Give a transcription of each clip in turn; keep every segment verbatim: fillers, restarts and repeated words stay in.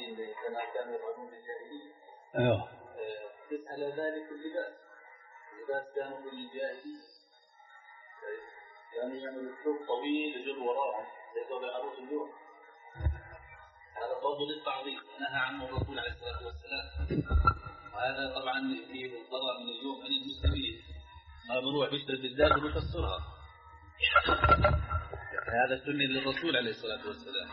الطاغين كما كانوا يفعلون بالجاهلية. ايوه. تسأل ذلك اللباس، اللباس كانوا في الجاهلية يعني يعملوا الثوب طويل يجر وراهم زي ثوب العروس اليوم. هذا برضه للتعظيم نهى عنه الرسول عليه الصلاة والسلام. وهذا طبعا فيه ضرر من اليوم عن المسلمين، ما بروح بيشتري بالذات وبيفسرها. هذا سنة للرسول عليه الصلاة والسلام.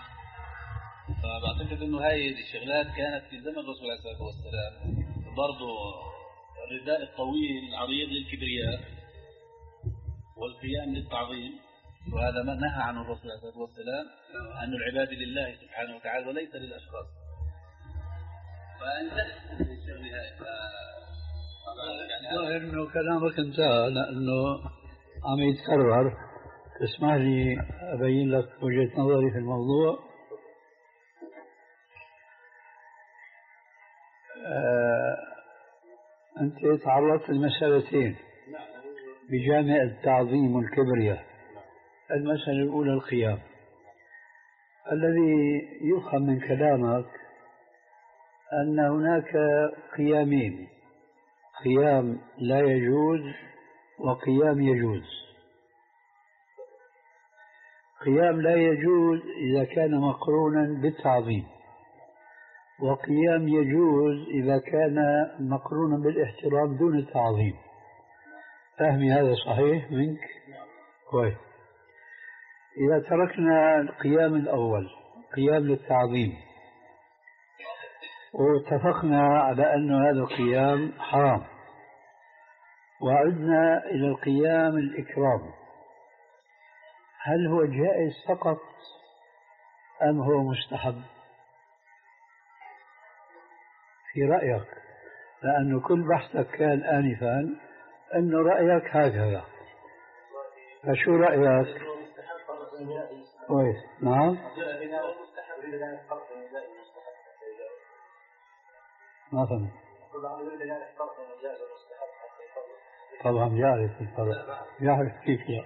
فبعتقد انه هاي الشغلات كانت في زمن الرسول عليه الصلاة والسلام. برضه الرداء الطويل العريض للكبرياء والقيام للتعظيم، وهذا ما نهى عنه الرسول عليه الصلاة والسلام، أن العباد لله سبحانه وتعالى وليس للأشخاص. فانتهت الشغل هاي. ظاهر انه كلامك انتهى لانه عم يتكرر. اسمح لي ابين لك وجهة نظري في الموضوع. آه، انت تعرضت لمسألتين بجامع التعظيم والكبرياء. المسألة الأولى القيام. الذي يفهم من كلامك أن هناك قيامين، قيام لا يجوز وقيام يجوز. قيام لا يجوز إذا كان مقرونا بالتعظيم، وقيام يجوز إذا كان مقرونا بالاحترام دون التعظيم. فهمي هذا صحيح منك؟ كويس. إذا تركنا القيام الأول قيام للتعظيم واتفقنا على أن هذا القيام حرام، وعدنا إلى القيام الإكرام، هل هو جائز فقط أم هو مستحب في رأيك؟ لأنه كل بحثك كان آنفا أنه رأيك هكذا، فشو رأيك؟ كويس. نعم. ما فهمت. طبعا يعرف الفرق، يعرف كيف لا.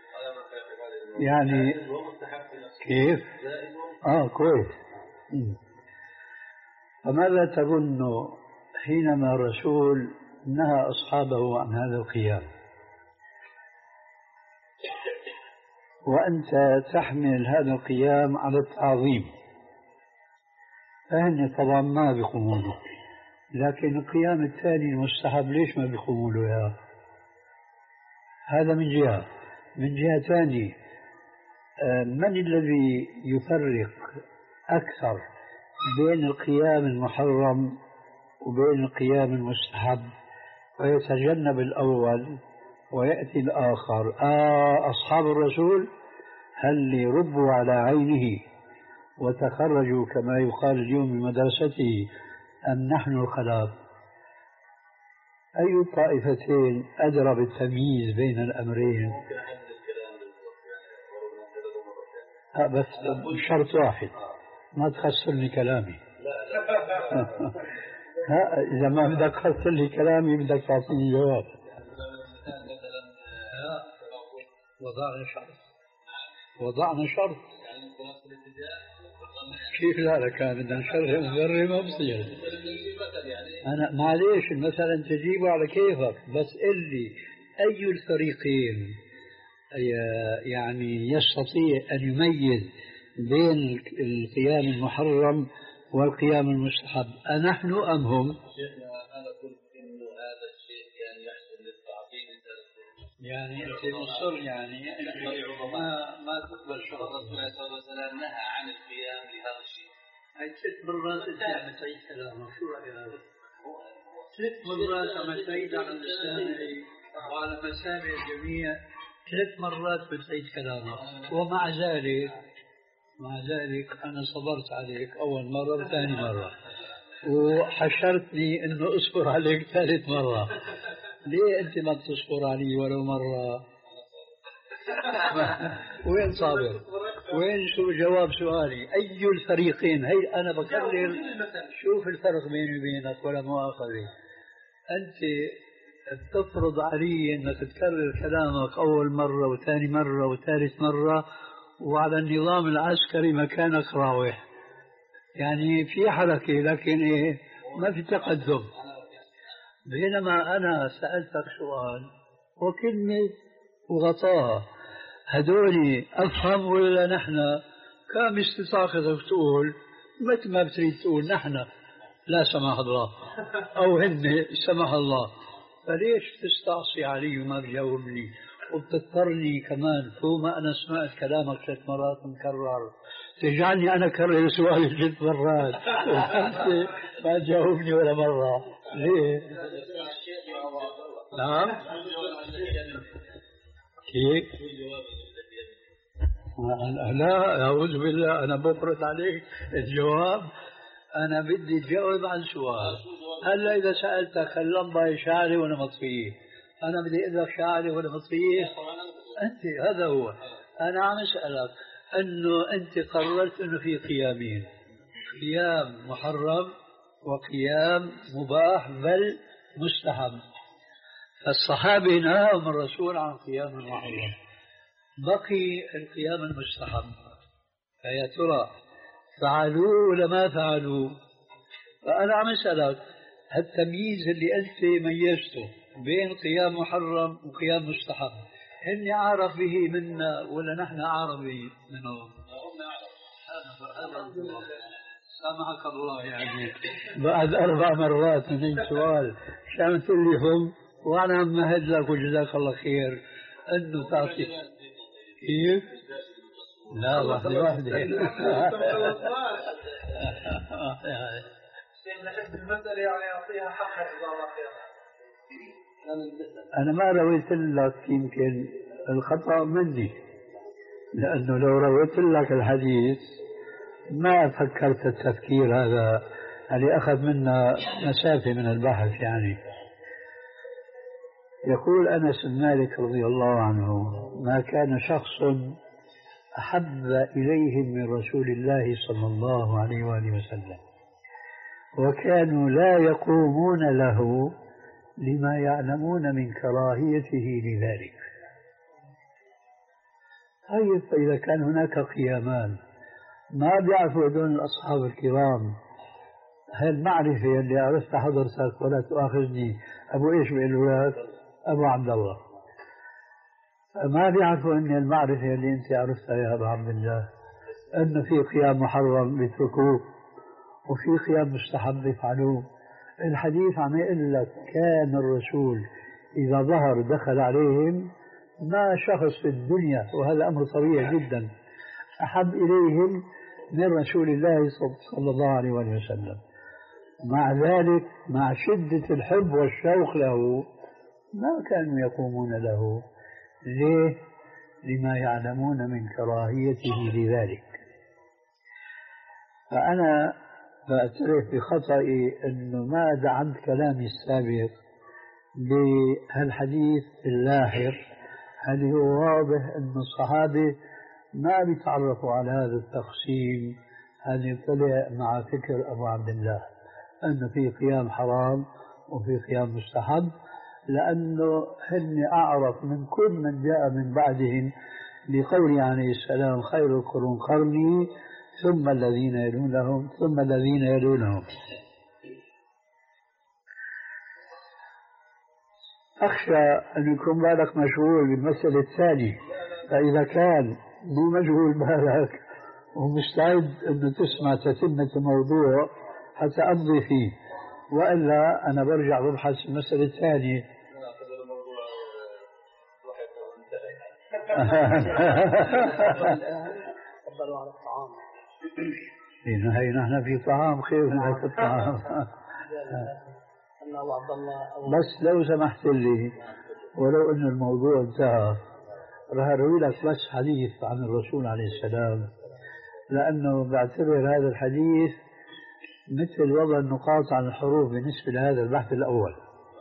يعني كيف؟ اه كويس. فماذا تظن حينما الرسول نهى أصحابه عن هذا القيام وأنت تحمل هذا القيام على التعظيم؟ فهن طبعا ما بيقوموا له، لكن القيام الثاني المستحب ليش ما بيقوموا له يا؟ هذا من جهة. من جهة ثانية، من الذي يفرق أكثر بين القيام المحرم وبين القيام المستحب ويتجنب الأول ويأتي الآخر؟ آه أصحاب الرسول هل ربوا على عينه وتخرجوا كما يقال اليوم بمدرسته أم نحن الخلاف؟ أي الطائفتين أدرى بالتمييز بين الأمرين؟ آه بس شرط واحد، ما تخسرني كلامي. ها إذا ما بدك تخسر لي كلامي بدك تعطيني جواب. وضعنا شرط، وضعنا شرط. كيف لا لك بدنا نشرح ذرة ما بصير. أنا معليش مثلا تجيبه على كيفك، بس قل لي أي الفريقين يعني يستطيع أن يميز بين القيام المحرم والقيام المستحب، أنحن أم هم؟ أنا قلت إنه هذا الشيء كان يحصل للتعظيم. يعني أنت مصر يعني ما ما تقبل شرط الرسول عليه الصلاة والسلام نهى عن القيام لهذا الشيء. هاي ثلاث مرات أنت عم تعيد كلامك، شو رأيك؟ ثلاث مرات عم تعيد على لساني وعلى مسامع الجميع، ثلاث مرات بتعيد كلامك، ومع ذلك مع ذلك أنا صبرت عليك أول مرة وثاني مرة، وحشرتني إنه أصبر عليك ثالث مرة. ليه أنت ما تصبر علي ولو مرة؟ وين صابر؟ وين شو جواب سؤالي؟ أي الفريقين؟ هي أنا بكرر، شوف الفرق بيني وبينك ولا مؤاخذة. أنت تفرض علي أنك تكرر كلامك أول مرة وثاني مرة وثالث مرة، وعلى النظام العسكري مكانك راوح. يعني في حركة لكن إيه ما في تقدم. بينما أنا سألتك سؤال وكلمة وغطاها، هدول أفهم ولا نحن؟ كم استطاعتك تقول مثل ما بتريد تقول نحن لا سمح الله أو هن سمح الله، فليش تستعصي علي وما بجاوبني وبتضطرني كمان فوق ما أنا سمعت كلامك ثلاث مرات مكرر تجعلني أنا أكرر سؤالي ثلاث مرات وأنت ما تجاوبني ولا مرة؟ ليه؟ نعم؟ كيف؟ لا أعوذ بالله، أنا بفرض عليك الجواب. أنا بدي تجاوب عن سؤال. هلا إذا سألتك اللمبة شاعرة ولا مطفية، أنا بدي أقول لك شاعرة ولا مطفية؟ أنت هذا هو. أنا عم أسألك أنه أنت قررت أنه في قيامين، قيام محرم وقيام مباح بل مستحب، فالصحابة نهاهم الرسول عن قيام محرم، بقي القيام المستحب، فيا ترى فعلوه ولا ما فعلوه؟ فأنا عم أسألك التمييز اللي أنت ميزته بين قيام محرم وقيام مستحب، هن أعرف به منا ولا نحن أعرف به منهم؟ سامحك الله، يعني بعد أربع مرات من سؤال شو تقول لي هم وأنا عم مهد لك وجزاك الله خير أنه تعطي كيف؟ لا واحدة واحدة. المسألة يعني أعطيها حقها إذا الله خير. أنا ما رويت لك، يمكن الخطأ مني، لأنه لو رويت لك الحديث ما فكرت التفكير هذا اللي أخذ منا مسافة من البحث. يعني يقول أنس بن مالك رضي الله عنه: ما كان شخص أحب إليهم من رسول الله صلى الله عليه وآله وسلم وكانوا لا يقومون له لما يعلمون من كراهيته لذلك. طيب فإذا كان هناك قيامان ما بيعرفوا هذول الأصحاب الكرام هالمعرفة اللي عرفتها حضرتك ولا تؤاخذني أبو إيش بالأولاد أبو عبد الله، ما بيعرفوا أن المعرفة اللي أنت عرفتها يا أبو عبد الله أنه في قيام محرم بيتركوه وفي قيام مستحب يفعلوه. الحديث عم يقول لك كان الرسول إذا ظهر دخل عليهم ما شخص في الدنيا، وهذا أمر طبيعي جدا، أحب إليهم من رسول الله صلى الله عليه وسلم. مع ذلك مع شدة الحب والشوق له ما كانوا يقومون له. ليه؟ لما يعلمون من كراهيته لذلك. فأنا بعترف بخطئي أنه ما دعمت كلامي السابق بهالحديث اللاحق، اللي هو واضح أن الصحابة ما بيتعرفوا على هذا التقسيم اللي طلع مع فكر أبو عبد الله أنه في قيام حرام وفي قيام مستحب، لأنه هن أعرف من كل من جاء من بعدهم لقوله عليه السلام: خير القرون قرني ثم الذين يلونهم ثم الذين يلونهم. أخشى أن يكون بالك مشغول بالمسألة الثانية، فإذا كان مو مشغول بالك ومستعد أن تسمع تتمة الموضوع حتى أمضي فيه، وإلا أنا برجع ببحث المسألة الثانية. هي نحن في طعام خير من هيك الطعام. بس لو سمحت لي ولو أن الموضوع انتهى راح أروي لك بس حديث عن الرسول عليه السلام، لأنه بعتبر هذا الحديث مثل وضع النقاط عن الحروف بالنسبة لهذا البحث الأول.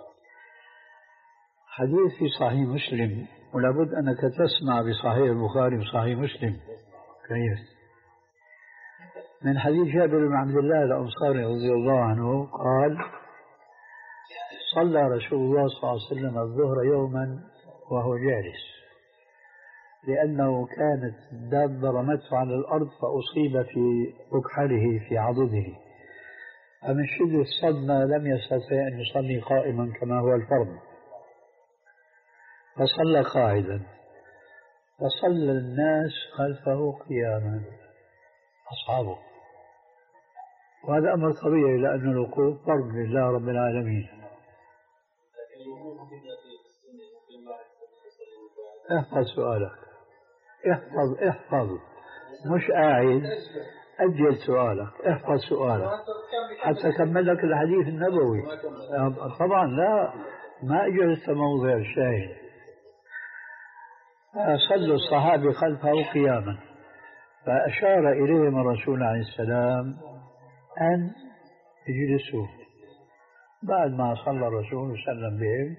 حديث في صحيح مسلم، ولابد أنك تسمع بصحيح البخاري وصحيح مسلم كيف، من حديث جابر بن عبد الله الأنصاري رضي الله عنه قال: صلى رسول الله صلى الله عليه وسلم الظهر يوما وهو جالس، لأنه كانت الدابة رمته على الأرض فأصيب في مكحله في عضده، فمن شدة الصدمة لم يستطع أن يصلي قائما كما هو الفرض، فصلى قاعدا، فصلى الناس خلفه قياما أصحابه، وهذا أمر طبيعي لأن الوقوف فرض لله رب العالمين. احفظ سؤالك، احفظ احفظ مش قاعد، أجل سؤالك، احفظ سؤالك حتى أكمل لك الحديث النبوي. طبعا لا، ما أجلس موضع الشاهد. صلوا الصحابة خلفه قياما، فأشار إليهم الرسول عليه السلام أن يجلسوا. بعد ما صلى الرسول وسلم بهم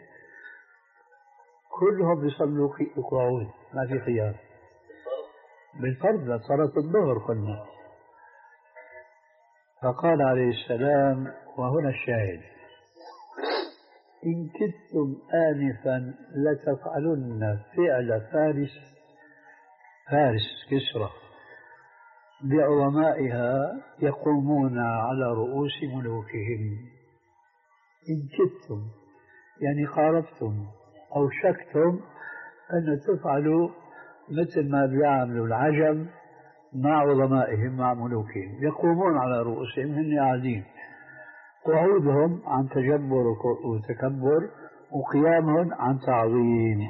كلهم بيصلوا قعود، ما في قيام بالفرض لصلاة الظهر كنا. فقال عليه السلام، وهنا الشاهد: إن كدتم آنفا لتفعلن فعل فارس فارس كسرى بعظمائها يقومون على رؤوس ملوكهم. إن كدتم يعني قاربتم أو شكتم أن تفعلوا مثل ما بيعملوا العجم مع عظمائهم مع ملوكهم، يقومون على رؤوسهم، هن قاعدين، قعودهم عن تجبر وتكبر، وقيامهم عن تعظيم.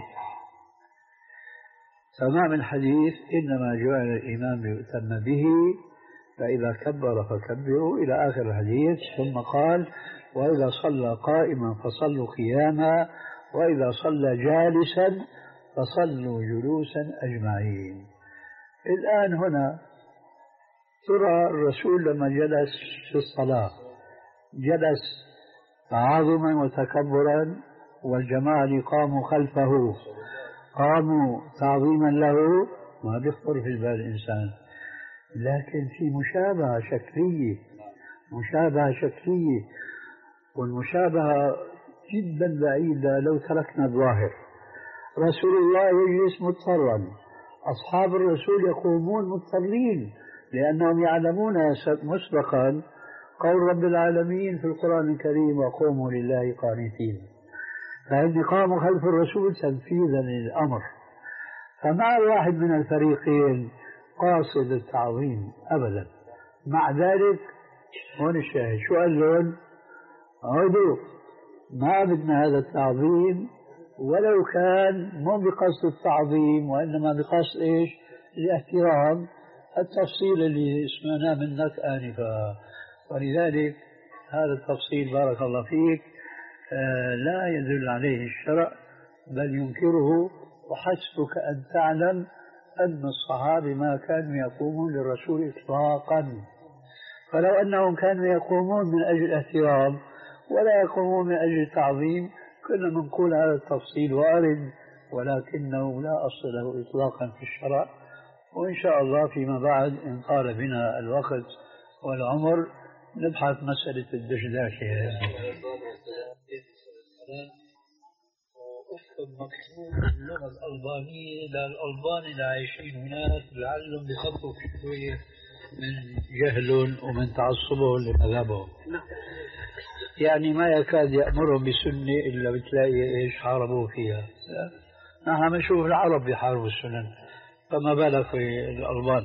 تمام الحديث: إنما جعل الإمام ليؤتم به فإذا كبر فكبروا إلى آخر الحديث. ثم قال: وإذا صلى قائما فصلوا قياما، وإذا صلى جالسا فصلوا جلوسا أجمعين. الآن هنا ترى الرسول لما جلس في الصلاة جلس تعاظما وتكبرا، والجماعة اللي قاموا خلفه قاموا تعظيما له، ما بيخطر في بال الإنسان. لكن في مشابهة شكلية، مشابهة شكلية، والمشابهة جدا بعيدة لو تركنا الظاهر. رسول الله يجلس مضطرا، أصحاب الرسول يقومون مضطرين، لأنهم يعلمون مسبقا قول رب العالمين في القرآن الكريم: وقوموا لله قانتين. فهم قاموا خلف الرسول تنفيذا للأمر. فمع واحد من الفريقين قاصد التعظيم أبدا، مع ذلك هون الشاهد شو قال لهم؟ عودوا، ما بدنا هذا التعظيم، ولو كان مو بقصد التعظيم وإنما بقصد إيش؟ الاحترام، التفصيل اللي سمعناه منك آنفا. ولذلك هذا التفصيل بارك الله فيك آه لا يدل عليه الشرع بل ينكره، وحسبك أن تعلم أن الصحابة ما كانوا يقومون للرسول إطلاقا. فلو أنهم كانوا يقومون من أجل احترام ولا يقومون من أجل تعظيم كنا نقول هذا التفصيل وارد، ولكنه لا أصل له إطلاقا في الشرع. وإن شاء الله فيما بعد إن طال بنا الوقت والعمر نبحث مسألة الدشداشة. واحكم مكتوب اللغة الألبانية للألبان اللي عايشين هناك لعلهم بخفوا شوية من جهلهم ومن تعصبهم لمذهبهم. يعني ما يكاد يأمرهم بسنة إلا بتلاقي إيش حاربوا فيها. نحن بنشوف العرب بيحاربوا السنن، فما بالك في الألبان.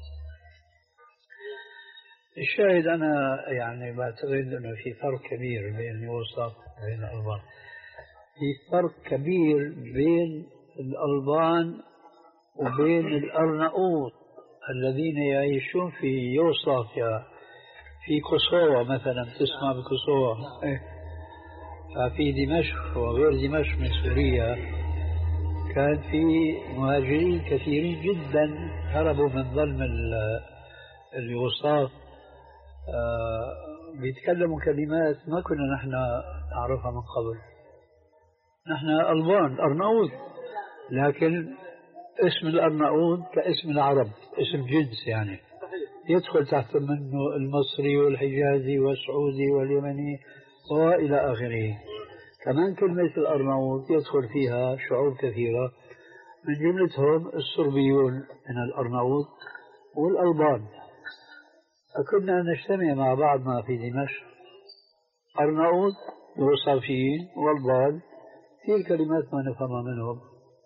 الشاهد أنا يعني بعتقد أنه في فرق كبير بين الوسط وبين الألبان. في فرق كبير بين الألبان وبين الأرناؤوط الذين يعيشون في يوغوسلافيا، في كوسوفا مثلا، تسمع بكوسوفا، ففي دمشق وغير دمشق من سوريا كان في مهاجرين كثيرين جدا هربوا من ظلم اليوغوسلاف، آه بيتكلموا كلمات ما كنا نحن نعرفها من قبل. نحن ألبان أرناؤوط، لكن اسم الأرناؤوط كاسم العرب، اسم جنس يعني يدخل تحت منه المصري والحجازي والسعودي واليمني وإلى آخره. كمان كلمة الأرناؤوط يدخل فيها شعوب كثيرة من جملتهم الصربيون من الأرناؤوط والألبان. فكنا نجتمع مع بعضنا في دمشق، أرناؤوط وصافيين والبان، كثير كلمات ما نفهمها منهم.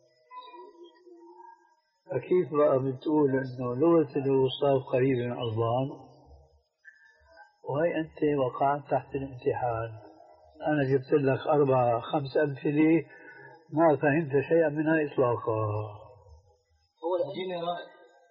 فكيف بقى بتقول إنه لغة الوصاف قريبة من الألبان وهي أنت وقعت تحت الامتحان؟ أنا جبت لك أربعة خمس أمثلة ما فهمت شيئا منها إطلاقا. هو الجيني رائع.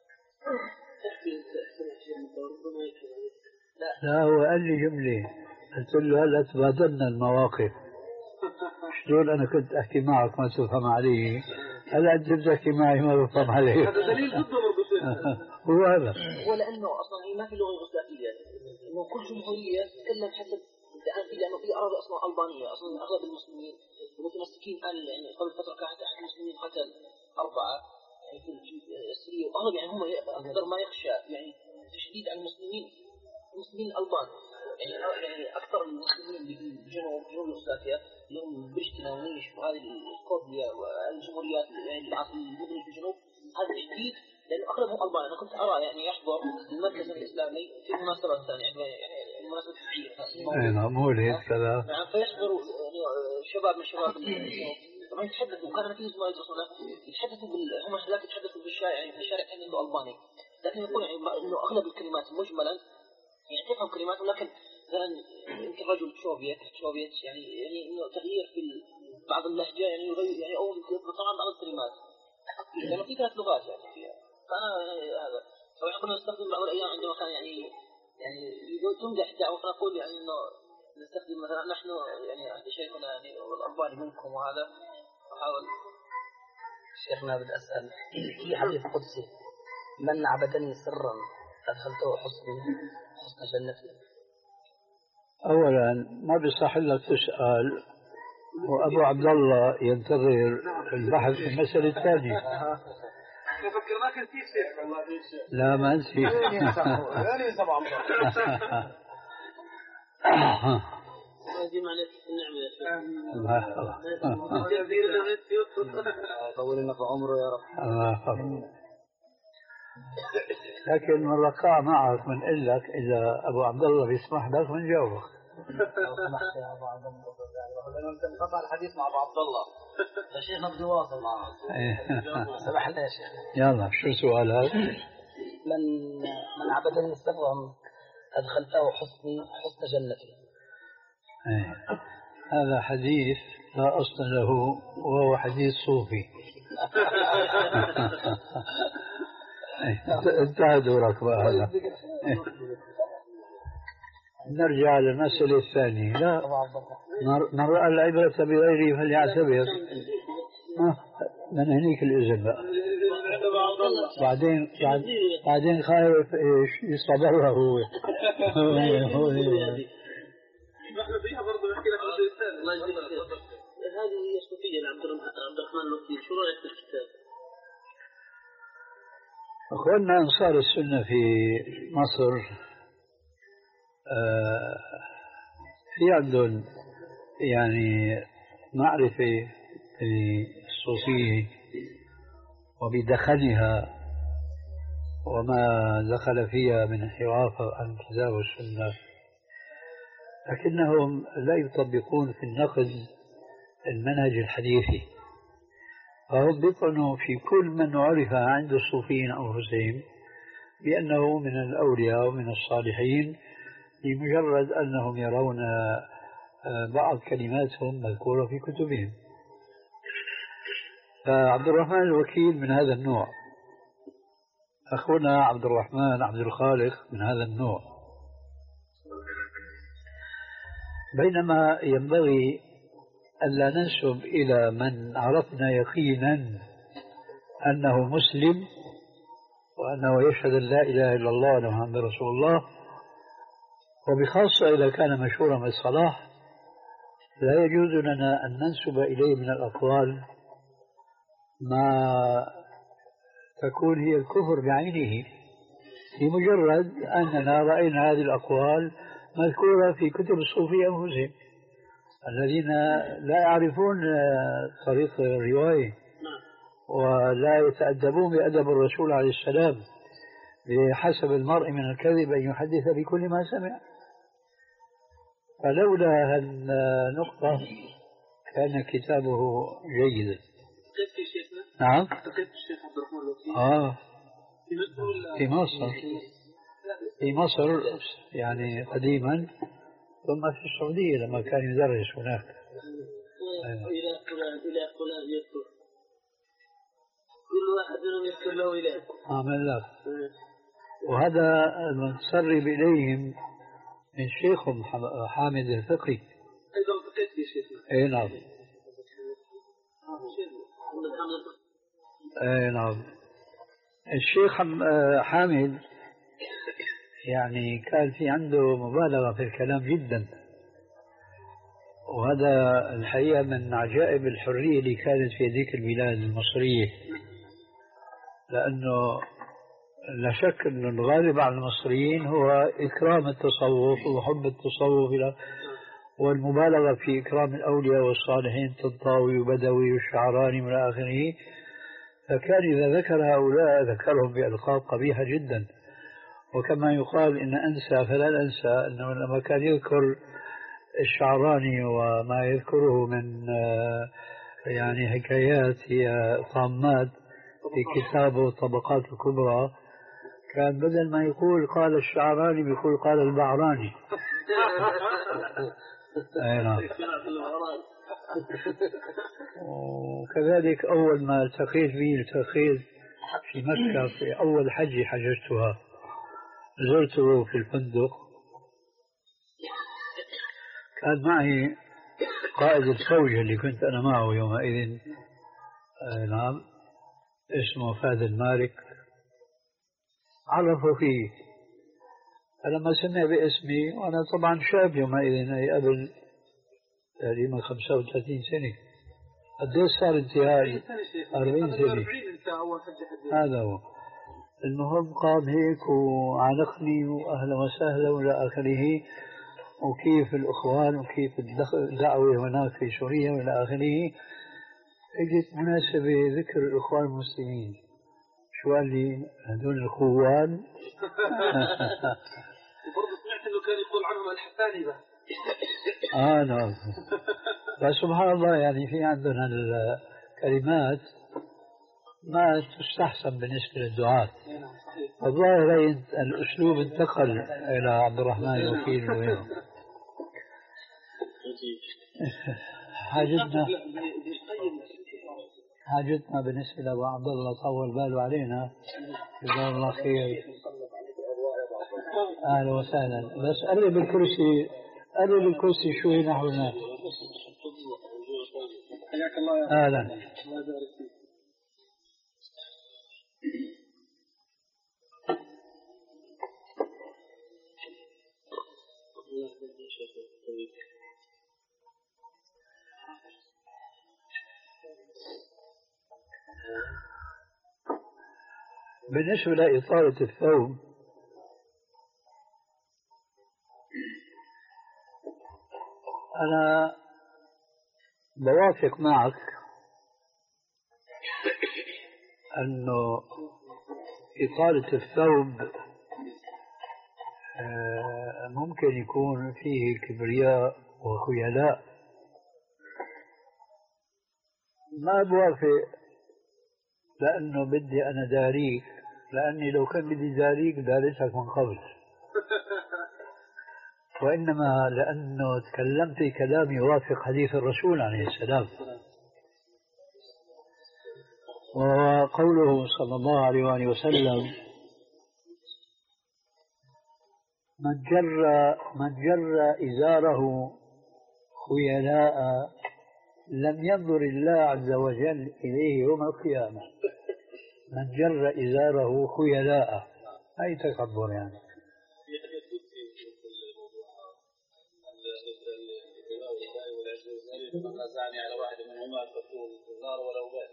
لا هو قال لي جملة، قلت له هلا تبادلنا المواقف، شلون أنا كنت أحكي معك ما تفهم علي، هلا أنت بتحكي معي ما بفهم عليك. هذا دليل ضده برضه. هو هذا. هو لأنه أصلا هي ما في لغة يوغوسلافية، إنه كل جمهورية تتكلم حسب لأنه في أراضي أصلا ألبانية، أصلا أغلب المسلمين المتمسكين الآن يعني قبل فترة كانت أحد المسلمين قتل أربعة يعني في السورية، وأغلب يعني هم أكثر ما يخشى يعني تشديد على المسلمين المسلمين الألبان، يعني يعني أكثر المسلمين بجنوب جنوب يوغوسلافيا اللي هم بريشتينا ونيش وهذه السكوبيا والجمهوريات يعني العاصمة المدن في الجنوب، هذا تشديد لأنه أغلبهم ألبان. أنا كنت أرى يعني يحضر المركز الإسلامي في مناسبة ثانية يعني مناسبة العيد. أي نعم هو هيك كذا. نعم فيحضروا يعني شباب من شباب طبعا يتحدثوا، وكان في زملاء يدرسون يتحدثوا بال هم هذاك يتحدثوا بالشارع يعني في الشارع كان عنده ألباني، لكن يقول يعني إنه أغلب الكلمات مجملا يعني تفهم كلمات، ولكن مثلا يمكن رجل شوفيت شوفيت يعني يعني إنه تغيير في بعض اللهجة يعني يغير يعني أو طبعا بعض الكلمات لأنه في ثلاث لغات يعني فيها. فأنا هذا طبعا كنا نستخدم بعض الأيام عندما كان يعني يعني تمدح الدعوة فنقول يعني إنه نستخدم مثلا نحن يعني عند شيخنا يعني والأرباني منكم، وهذا أحاول. شيخنا بدي أسأل في حديث قدسي من عبدني سرا أدخلته حسن حسن جنتي. أولا ما بيصح لك تسأل وأبو عبد الله ينتظر البحث في المسألة الثانية. فكرناك نسيت شيخ والله. لا ما نسيت. يعني سبع هذه معنى النعمة يا شيخ. الله يحفظك. طول لنا في عمره يا رب. الله يحفظك. لكن من وقع معك بنقول لك إذا أبو عبد الله بيسمح لك بنجاوبك. لو سمحت يا أبو عبد الله لأنه أنت انقطع الحديث مع أبو عبد الله يا شيخنا بدي واصل معه. سمح لي يا شيخ. يلا شو سؤالك؟ من من عبدني سرا أدخلته حسني حسن جنتي. أيه. هذا حديث لا أصل له وهو حديث صوفي. انتهى دورك بقى هذا. نرجع للمسألة الثانية. لا من رأى العبرة بغيره فليعتبر. من هنيك الإذن بقى. بعدين بعدين خايف ايش يصبرها هو. احنا فيها برضه نحكي لك عن الثاني. الله يجزيك خير. هذه هي الصوفية لعبد الرحمن الوكيل، شو رأيك في الكتاب؟ أخواننا أنصار السنة في مصر آه في عندهم يعني معرفة بالصوفية وبدخلها وما دخل فيها من انحراف عن الكتاب والسنة، لكنهم لا يطبقون في النقد المنهج الحديثي، فهم بيطعنوا في كل من عرف عند الصوفيين أنفسهم بأنه من الأولياء ومن الصالحين لمجرد أنهم يرون بعض كلماتهم مذكورة في كتبهم. فعبد الرحمن الوكيل من هذا النوع، أخونا عبد الرحمن عبد الخالق من هذا النوع. بينما ينبغي ألا ننسب إلى من عرفنا يقينا أنه مسلم وأنه يشهد أن لا إله إلا الله وأن محمد رسول الله، وبخاصة إذا كان مشهورا بالصلاح، لا يجوز لنا أن ننسب إليه من الأقوال ما تكون هي الكفر بعينه لمجرد أننا رأينا هذه الأقوال مذكورة في كتب الصوفية أنفسهم الذين لا يعرفون طريق الرواية ولا يتأدبون بأدب الرسول عليه السلام بحسب المرء من الكذب أن يحدث بكل ما سمع. فلولا هالنقطة كان كتابه جيدا. تقيت شيخنا؟ نعم. تقيت الشيخ عبد الرحمن الوكيل؟ آه في مصر ولا؟ في مصر. في مصر يعني قديما، ثم في السعودية لما كان يدرس هناك. إلى فلان إلى فلان يذكر، كل واحد منهم يذكر له إله. آمن لك. وهذا المتسرب إليهم من شيخهم حامد الفقي. أيضا تقيت في شيخنا؟ أي نعم. أي نعم. الشيخ حامد يعني كان في عنده مبالغة في الكلام جدا، وهذا الحقيقة من عجائب الحرية اللي كانت في ذيك البلاد المصرية، لأنه لا شك أن الغالب على المصريين هو إكرام التصوف وحب التصوف والمبالغة في إكرام الأولياء والصالحين، طنطاوي وبدوي والشعراني من آخره. فكان إذا ذكر هؤلاء ذكرهم بألقاب قبيحة جدا. وكما يقال إن أنسى فلا ننسى، أنه لما كان يذكر الشعراني وما يذكره من يعني حكايات هي طامات في كتابه الطبقات الكبرى، كان بدل ما يقول قال الشعراني بيقول قال البعراني. أي نعم. وكذلك أول ما التقيت به التقيت في مكة في أول حج حججتها، زرته في الفندق، كان معي قائد الفوج اللي كنت أنا معه يومئذ، آه نعم، اسمه فهد المالك، عرفوا فيه. فلما سمع باسمي، وأنا طبعا شاب يومئذ، أي قبل تقريبا خمسة وثلاثين سنة، قديش صار انتهائي؟ أربعين سنة. هذا هو. المهم قام هيك وعانقني وأهلا وسهلا وإلى آخره، وكيف الإخوان وكيف الدعوة هناك في سوريا وإلى آخره. اجت مناسبة ذكر الإخوان المسلمين، شو قال لي؟ هذول الخوان. وبرضه سمعت إنه كان يقول عنهم الحساني بقى. آه نعم. بس سبحان الله يعني في عندنا الكلمات ما تستحسن بالنسبة للدعاة. الظاهر الأسلوب انتقل إلى عبد الرحمن الوكيل وغيره. حاجتنا حاجتنا بالنسبة لأبو عبد الله طول باله علينا، جزاه الله خير، أهلا وسهلا. بس قرب الكرسي، قرب الكرسي شوي نحو هناك. حياك الله يا أهلا. الله يبارك فيك. بالنسبة لإطالة الثوب، أنا بوافق معك أنه إطالة الثوب ممكن يكون فيه كبرياء وخيلاء. ما بوافق لأنه بدي أنا داريك، لأني لو كان بدي داريك دارسك من قبل، وإنما لأنه تكلمت كلام يوافق حديث الرسول عليه السلام، وقوله صلى الله عليه وآله وسلم: من جر من جر إزاره خيلاء لم ينظر الله عز وجل إليه يوم القيامة. من جر إزاره خيلاء، أي تكبر يعني. على واحد منهما تقول الزار ولو بات.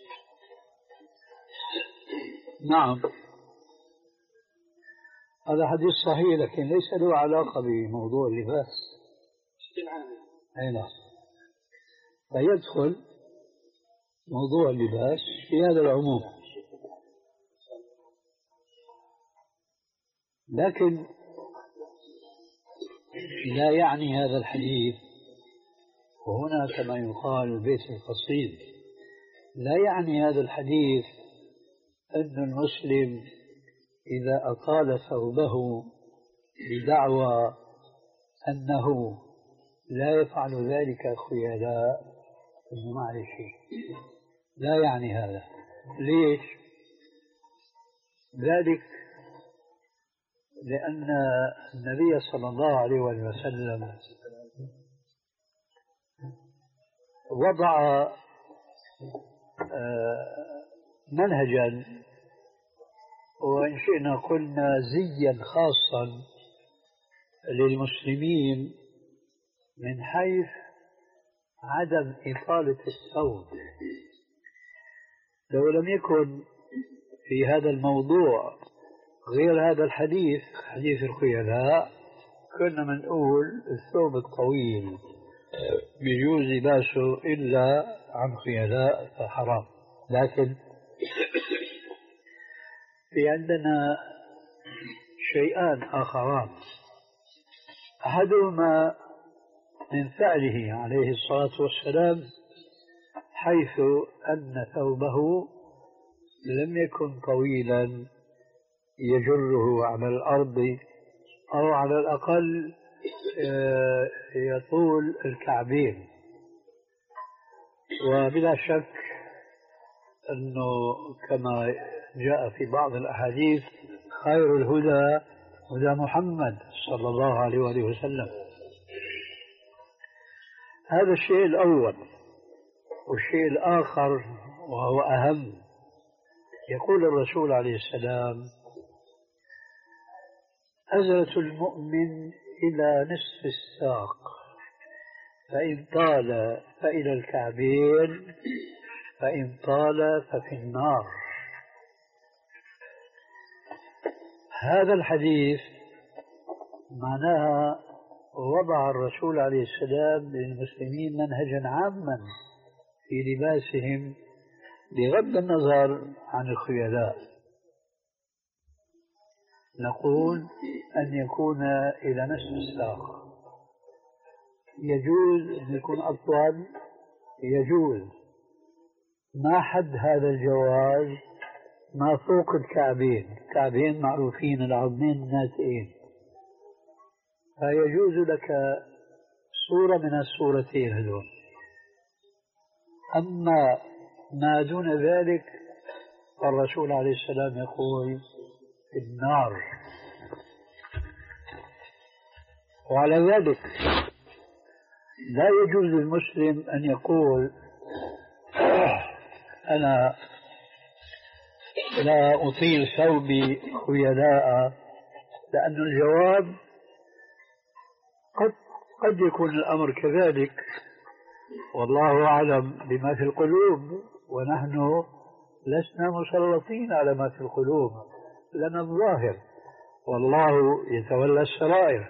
نعم، هذا حديث صحيح، لكن ليس له علاقة بموضوع اللباس. أي نعم. فيدخل موضوع اللباس في هذا العموم، لكن لا يعني هذا الحديث، وهنا كما يقال البيت القصيد، لا يعني هذا الحديث أن المسلم إذا أطال ثوبه بدعوى أنه لا يفعل ذلك خيلاء أنه ما عليه شيء، لا يعني هذا. ليش؟ ذلك لأن النبي صلى الله عليه وسلم وضع منهجا، وإن شئنا قلنا زيا خاصا للمسلمين من حيث عدم إطالة الثوب. لو لم يكن في هذا الموضوع غير هذا الحديث، حديث الخيلاء، كنا منقول الثوب الطويل بيجوز لباسه إلا عن خيلاء فحرام. لكن في عندنا شيئان آخران، أحدهما من فعله عليه الصلاة والسلام، حيث أن ثوبه لم يكن طويلا يجره على الأرض، أو على الأقل يطول الكعبين. وبلا شك أنه كما جاء في بعض الأحاديث خير الهدى هدى محمد صلى الله عليه وآله وسلم. هذا الشيء الأول. والشيء الآخر وهو أهم، يقول الرسول عليه السلام: أزرة المؤمن إلى نصف الساق، فإن طال فإلى الكعبين، فإن طال ففي النار. هذا الحديث معناها وضع الرسول عليه السلام للمسلمين منهجا عاما في لباسهم بغض النظر عن الخيلاء. نقول أن يكون إلى نصف الساق، يجوز أن يكون أطول، يجوز. ما حد هذا الجواز؟ ما فوق الكعبين. الكعبين معروفين، العظمين الناتئين، فيجوز لك صورة من الصورتين هذول. أما ما دون ذلك فالرسول عليه السلام يقول في النار. وعلى ذلك لا يجوز للمسلم أن يقول أنا لا أطيل ثوبي خيلاء، لأن الجواب قد قد يكون الأمر كذلك، والله أعلم بما في القلوب، ونحن لسنا مسلطين على ما في القلوب، لنا الظاهر والله يتولى السرائر.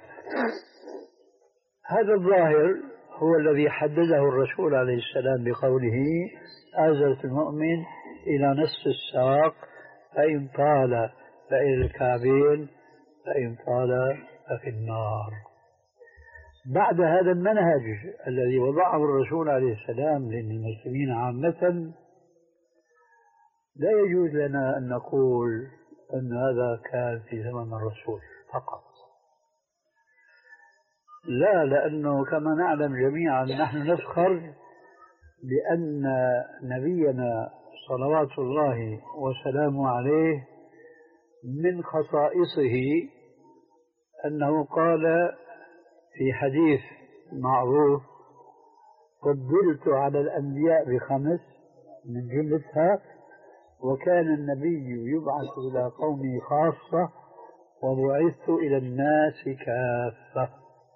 هذا الظاهر هو الذي حدده الرسول عليه السلام بقوله: أزرة المؤمن إلى نصف الساق، فإن طال فإلى الكعبين، فإن طال ففي النار. بعد هذا المنهج الذي وضعه الرسول عليه السلام للمسلمين عامة، لا يجوز لنا أن نقول أن هذا كان في زمن الرسول فقط. لا، لأنه كما نعلم جميعا نحن نفخر بأن نبينا صلوات الله وسلامه عليه من خصائصه أنه قال في حديث معروف: فضلت على الأنبياء بخمس، من جملتها: وكان النبي يبعث إلى قومه خاصة، وبعثت إلى الناس كافة.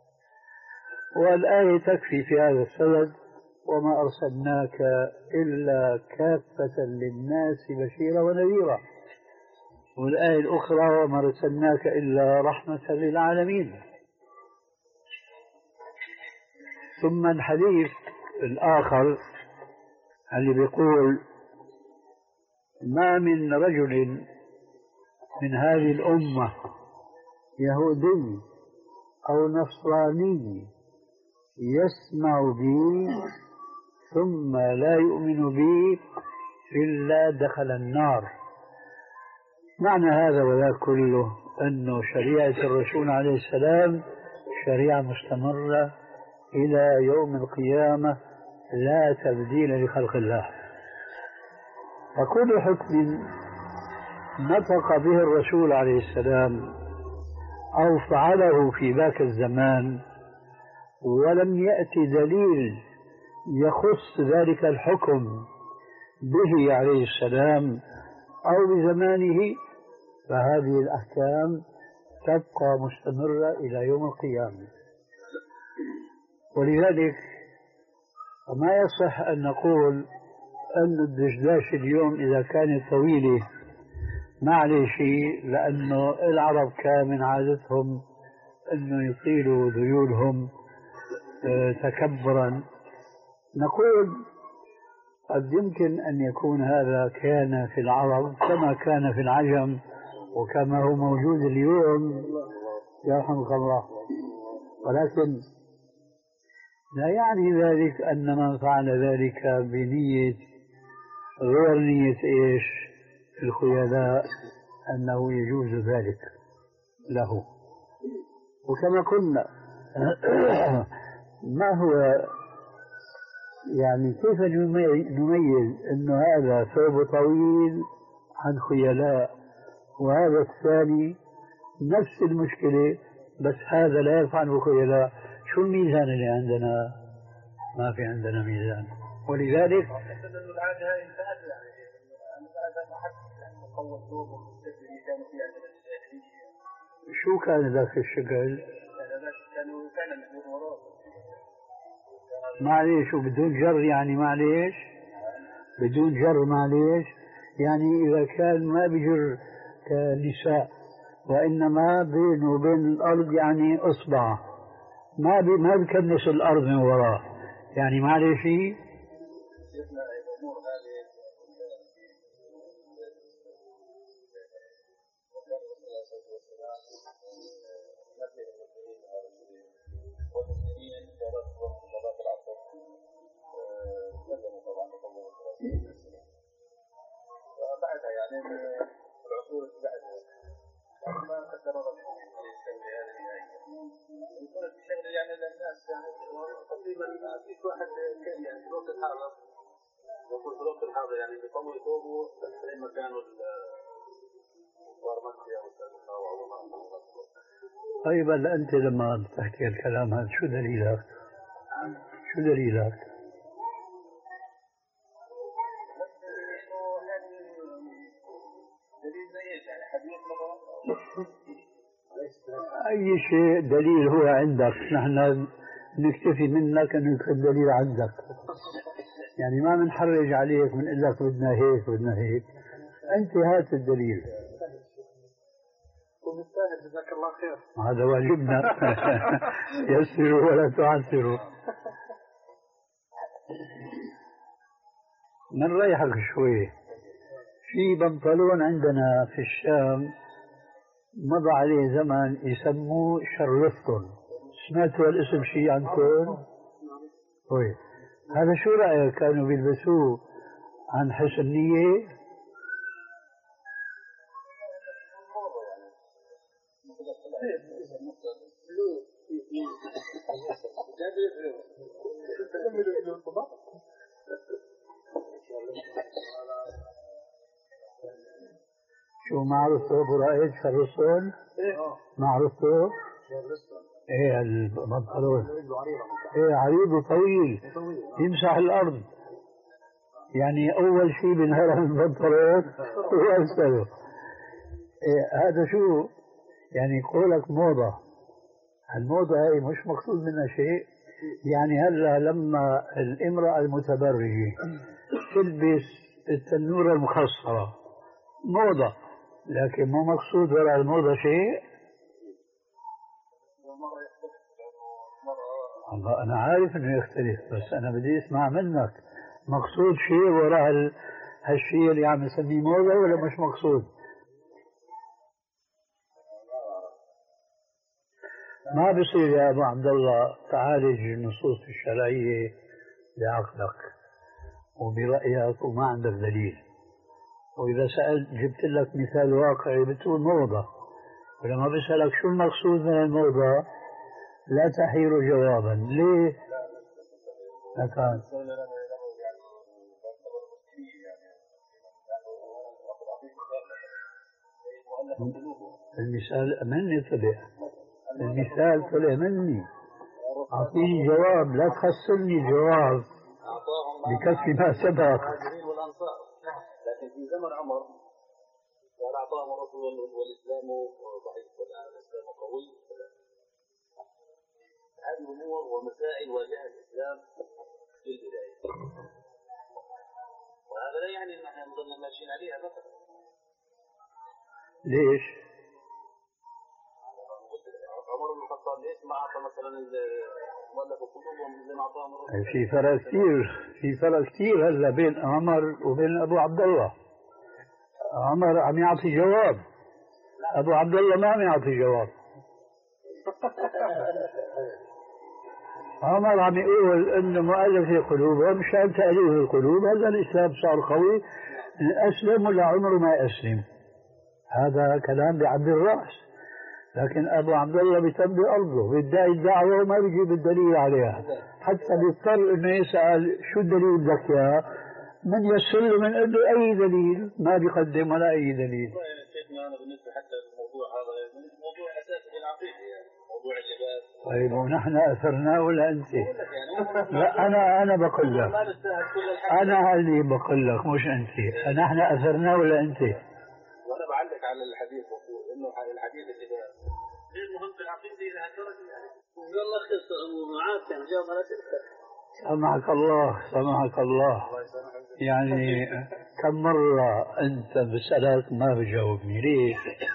والآية تكفي في هذا السبب: وما أرسلناك إلا كافة للناس بشيرا ونذيرا. والآية الأخرى: وما أرسلناك إلا رحمة للعالمين. ثم الحديث الآخر اللي بيقول ما من رجل من هذه الأمة يهودي أو نصراني يسمع بي ثم لا يؤمن بي إلا دخل النار. معنى هذا وذاك كله أنه شريعة الرسول عليه السلام شريعة مستمرة إلى يوم القيامة لا تبديل لخلق الله. وكل حكم نطق به الرسول عليه السلام أو فعله في ذاك الزمان ولم يأتي دليل يخص ذلك الحكم به عليه السلام أو بزمانه فهذه الأحكام تبقى مستمرة إلى يوم القيامة. ولذلك ما يصح أن نقول أن الدشداش اليوم إذا كانت طويلة ما عليه شيء، لأنه العرب كان من عادتهم أنه يطيلوا ذيولهم تكبرا. نقول قد يمكن أن يكون هذا كان في العرب كما كان في العجم وكما هو موجود اليوم يرحمك الله، ولكن لا يعني ذلك أن من فعل ذلك بنية غير نية إيش الخيلاء أنه يجوز ذلك له. وكما قلنا ما هو يعني كيف نميز أنه هذا ثوب طويل عن خيلاء وهذا الثاني نفس المشكلة بس هذا لا يفعل خيلاء؟ شو الميزان اللي عندنا؟ ما في عندنا ميزان. ولذلك شو كان ذاك الشكل؟ معليش وبدون جر يعني معليش بدون جر معليش يعني إذا كان ما بجر كنساء وإنما بينه وبين الأرض يعني إصبع ما بي ما بكنس الأرض من وراه يعني معليش شيء. بعدها يعني العصور اللي بعدها ما قدر الله يسوي هذه الأيام يكون الشغل يعني للناس يعني تقريبا ما فيش واحد كان يعني في الوقت الحاضر يقول في الوقت الحاضر يعني بيطلعوا يتوبوا زي ما كانوا الكفار مكة والسابقة وعظماء. طيب هلا أنت لما تحكي الكلام هذا شو دليلك؟ شو دليلك؟ أي شيء دليل هو عندك، نحن نكتفي منك أنه يكون دليل عندك، يعني ما بنحرج عليك بنقول لك بدنا هيك بدنا هيك، أنت هات الدليل. ومستاهل جزاك الله خير. هذا واجبنا. يسروا ولا تعسروا. نريحك شوي. في بنطلون عندنا في الشام مضى عليه زمن يسموه شرفتون، سمعتوا الاسم شيء عنكم؟ طيب هذا شو رأيك كانوا بيلبسوه عن حسن نية؟ شو ما عرفته ابو رائد شرستون؟ ما عرفته؟ ايه البنطلون ايه عريض وطويل يمسح الارض، يعني اول شيء بنهرم البنطلون واسفله. إيه هذا شو يعني قولك موضة، الموضة هي مش مقصود منها شيء، يعني هلا لما الامرأة المتبرجة تلبس التنورة المخصرة موضة، لكن مو مقصود ولا الموضة شيء. الله أنا عارف إنه يختلف، بس أنا بدي أسمع منك مقصود شيء وراء هالشيء اللي عم نسميه موضة ولا مش مقصود؟ ما بصير يا أبو عبد الله تعالج النصوص الشرعية بعقلك وبرأيك وما عندك دليل، وإذا سألت جبت لك مثال واقعي بتقول موضة، ولما بسألك شو المقصود من الموضة لا تحير جوابا. ليه؟ لكن المثال مني طلع، المثال طلع مني، أعطيني جواب، لا تخسرني جواب بكفي ما سبق. لكن في زمن عمر قال أعطاهم الرسول والإسلام ضعيف والإسلام قوي. هذه الأمور ومسائل واجهها الإسلام في البداية، وهذا لا يعني أن احنا نظلنا ماشيين عليها مثلا. ليش؟ عمر بن الخطاب ليش ما أعطى مثلا مؤلف قلوبهم زي ما أعطاهم الرسول؟ في فرق كثير، في فرق كثير هلا بين عمر وبين أبو عبد الله. عمر عم يعطي جواب، أبو عبد الله ما عم يعطي جواب. عمر عم يقول إنه مؤلف قلوبهم مشان تأليف القلوب، هذا الإسلام صار قوي، أسلم ولا عمره ما أسلم، هذا كلام بعد الرأس. لكن أبو عبد الله بيتم أرضه، بيدعي الدعوة وما بيجيب الدليل عليها، حتى بيضطر إنه يسأل شو الدليل لك يا من يسر له من عنده أي دليل، ما بيقدم ولا أي دليل. شيخنا أنا بالنسبة حتى للموضوع هذا موضوع أساسي بالعقيدة، يعني موضوع اللباس. طيب ونحن أثرناه ولا أنت؟ لا أنا أنا بقول لك، أنا اللي بقول لك مش أنت، نحن أثرناه ولا أنت؟ وأنا بعلق على الحديث بقول إنه الحديث اللباس المهم في العقيدة إذا هالدرجة يعني. والله خسر معاك يعني جاوب على تلك. سمعك الله سمعك الله. يعني كم مرة أنت بسألك ما بجاوبني، ليش؟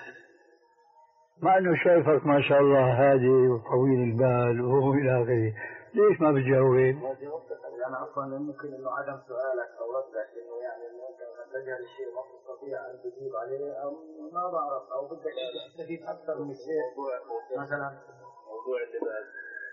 مع أنه شايفك ما شاء الله هادي وطويل البال وهو إلى آخره، ليش ما بتجاوب؟ أنا أصلا ممكن إنه عدم سؤالك أو ردك إنه يعني ممكن تجهل الشيء ما تستطيع أن تجيب عليه أو ما بعرف أو بدك تستفيد أكثر من شيء. مثلا موضوع اللباس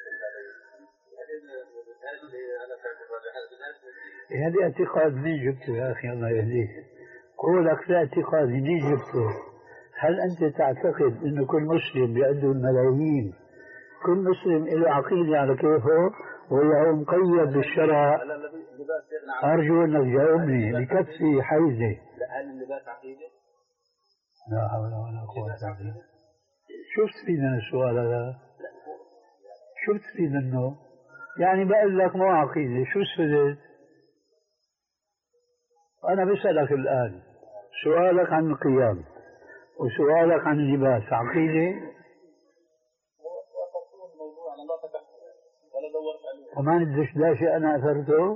هذا اعتقاد مين جبته يا أخي الله يهديك؟ قولك لا اعتقاد مين جبته؟ هل أنت تعتقد أن كل مسلم بيأدوا الملايين كل مسلم له عقيدة على كيفه ولا هو مقيد بالشرع؟ أرجو أنك تجاوبني بكفي حيزة. هل اللباس عقيدة؟ لا حول ولا قوة إلا بالله. شو تفيد من السؤال هذا؟ شو تفيد منه؟ يعني بقول لك مو عقيدة، شو استفدت؟ أنا بسألك الآن سؤالك عن القيام وسؤالك عن اللباس عقيدة؟ وما ندرش لا شيء أنا أثرته؟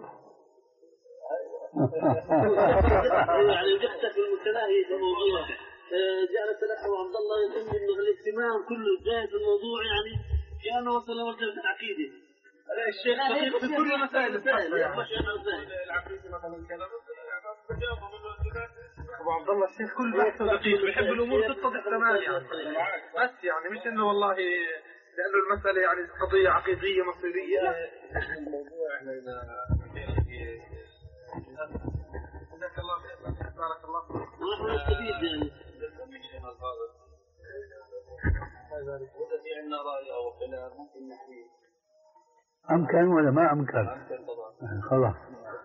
يعني جهتك المتناهي في الموضوع جعلت الأخ عبد الله يظن أن الاهتمام كله جاي في الموضوع يعني كأنه وصل لمرتبة العقيدة. الشيخ دقيق في كل مسائل العقيدة مثلا كلام أبو عبد الله الشيخ كل بحثه دقيق، بيحب الأمور تتضح تمام يعني، بس يعني مش إنه والله لأنه المسألة يعني قضية عقيدية مصيرية. الموضوع احنا إذا جزاك الله خير، بارك الله فيك. نحن نستفيد يعني. وإذا في عندنا رأي أو خلاف ممكن نحكي. أمكن ولا ما أمكن؟ أمكن طبعا. خلاص.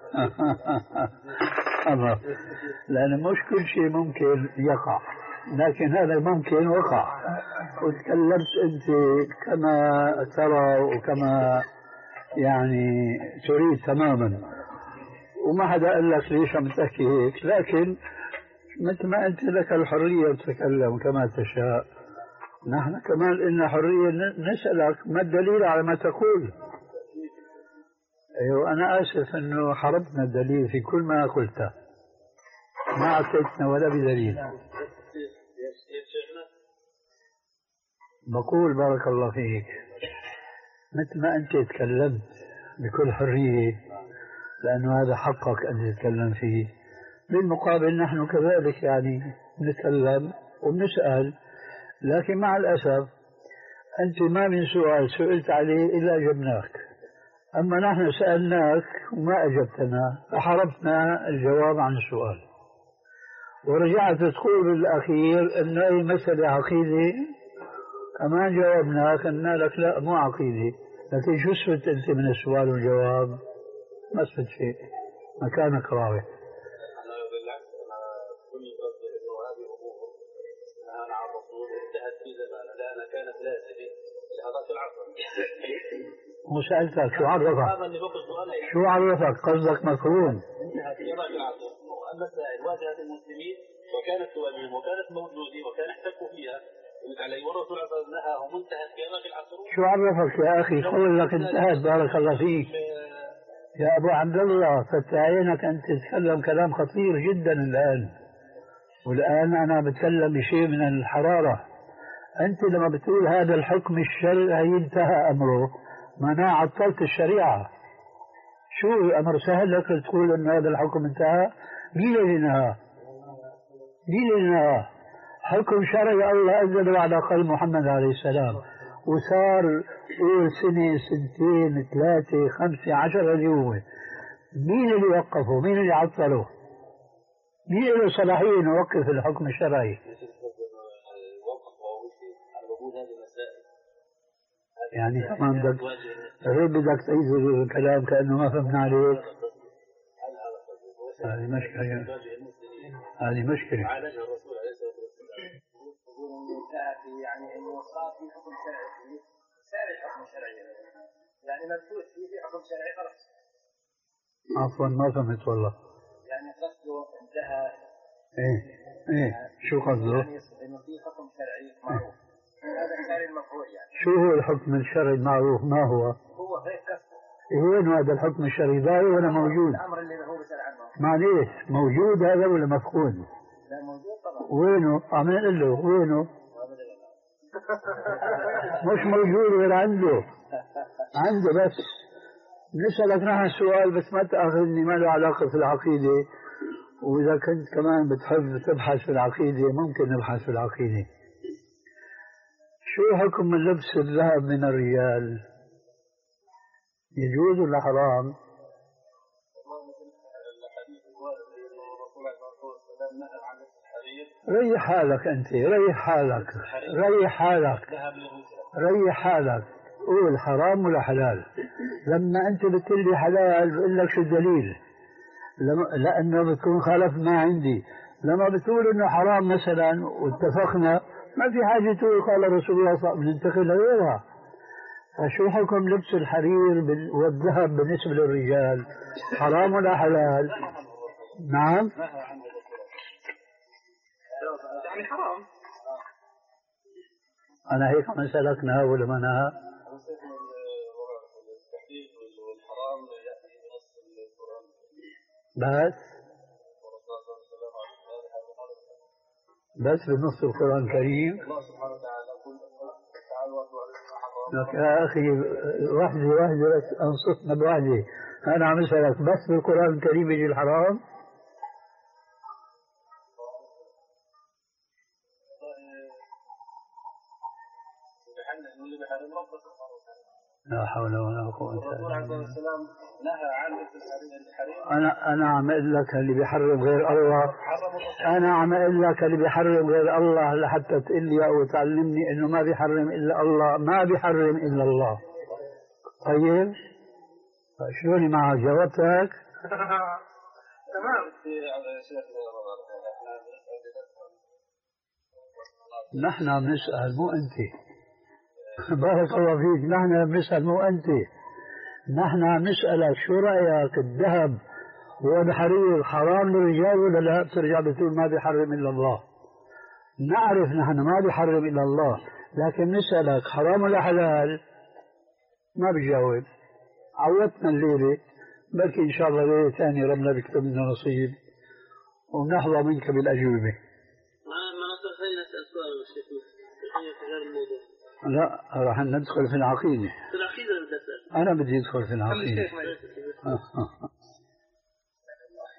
خلاص. لأن مش كل شيء ممكن يقع، لكن هذا ممكن وقع، وتكلمت أنت كما ترى وكما يعني تريد تماما، وما حدا قال لك ليش عم تحكي هيك، لكن مثل ما أنت لك الحرية تتكلم كما تشاء، نحن كمان لنا حرية نسألك ما الدليل على ما تقول. أيوة أنا آسف أنه حرمنا الدليل في كل ما قلته، ما أعطيتنا ولا بدليل. بقول بارك الله فيك مثل ما أنت تكلمت بكل حرية، لأنه هذا حقك أن تتكلم فيه. بالمقابل نحن كذلك يعني نتكلم وبنسأل، لكن مع الأسف أنت ما من سؤال سئلت عليه إلا أجبناك، أما نحن سألناك وما أجبتنا فحرمنا الجواب عن السؤال، ورجعت تقول بالأخير أن أي مسألة عقيدة كمان جاوبناك قلنا لك لا مو عقيدة، لكن شو استفدت أنت من السؤال والجواب؟ ما استفدت شيء، مكانك راوي. وسألتك شو عرفك؟ شو عرفك؟ قصدك مكروه؟ انتهت في ذاك العصر المسائل واجهت المسلمين وكانت تواجههم وكانت موجودة وكان احتكوا فيها عليه، والرسول صلى الله عليه وسلم نهى ومنتهت في ذاك العصر. شو عرفك يا أخي؟ قول لك انتهت بارك الله فيك. يا أبو عبد الله فتح عينك أن تتكلم كلام خطير جدا الآن، والآن أنا بتكلم بشيء من الحرارة. أنت لما بتقول هذا الحكم الشرعي انتهى أمره معناه عطلت الشريعة. شو الأمر سهل لك تقول أن هذا الحكم انتهى؟ مين اللي نهى؟ مين اللي نهى؟ حكم شرعي الله أنزله على قلب محمد عليه السلام، وصار قول سنة سنتين ثلاثة خمسة عشرة اليوم. مين اللي وقفه؟ مين اللي عطله؟ مين له صلاحية انه يوقف الحكم الشرعي؟ يعني كمان بدك غير بدك تعيد الكلام كأنه ما فهمنا عليك. هذه مشكلة، هذه مشكلة. يعني انه صار في حكم شرعي فيه سار الحكم الشرعي يعني مبثوث فيه في حكم شرعي خلاص. عفوا ما فهمت والله. يعني قصده انتهى. ايه ايه شو قصده؟ يعني انه في حكم شرعي معروف هذا كان المفروض يعني. شو هو الحكم الشرعي المعروف؟ ما هو؟ هو هيك قصده. إيه وين هذا الحكم الشرعي؟ ظاهر ولا موجود؟ الامر اللي هو بيسال عنه. معليش موجود هذا ولا مفقود؟ لا موجود طبعا. وينه؟ عم نقول له وينه؟ مش موجود غير عنده، عنده بس. نسألك نحن سؤال بس ما تأخذني، ما له علاقة في العقيدة، وإذا كنت كمان بتحب تبحث في العقيدة ممكن نبحث في العقيدة. شو حكم من لبس الذهب من الرجال؟ يجوز ولا حرام؟ ريح حالك أنت، ريح حالك، ريح حالك، ريح حالك، قول حرام ولا حلال. لما أنت بتقول لي حلال بقول لك شو الدليل؟ لأنه بتكون خالف ما عندي. لما بتقول إنه حرام مثلا واتفقنا ما في حاجة تقول قال رسول الله صلى الله عليه وسلم ننتقل لغيرها. فشو حكم لبس الحرير والذهب بالنسبة للرجال؟ حرام ولا حلال؟ نعم يعني حرام. أنا هيك ما سألكنا ولا ما نهى؟ بس بس بنص القرآن الكريم. لك يا أخي واحدة واحدة بس أنصفنا بواحدة. أنا عم أسألك بس بالقرآن الكريم يجي الحرام؟ لا حول ولا قوة إلا بالله. أنا أنا عم أقول لك اللي بيحرم غير الله، أنا عم أقول لك اللي بيحرم غير الله لحتى تقول لي أو تعلمني إنه ما بيحرم إلا الله، ما بيحرم إلا الله. طيب شلوني معك؟ جاوبتك؟ تمام. نحن عم نسأل مو أنت. بارك الله فيك. نحن عم نسأل مو أنت، نحن عم نسألك شو رأيك الذهب والحرير حرام للرجال ولا لا؟ بترجع بتقول ما بيحرم إلا الله. نعرف نحن ما بيحرم إلا الله، لكن نسألك حرام ولا حلال؟ ما بيجاوب. عودتنا الليلة، بلكي إن شاء الله ليلة ثانية ربنا بيكتب لنا نصيب ونحظى منك بالأجوبة. ما نصر خلينا نسأل سؤال الشيخ في غير الموضوع. لا راح ندخل في العقيدة. في العقيدة بدي أسأل. أنا بدي أدخل في العقيدة.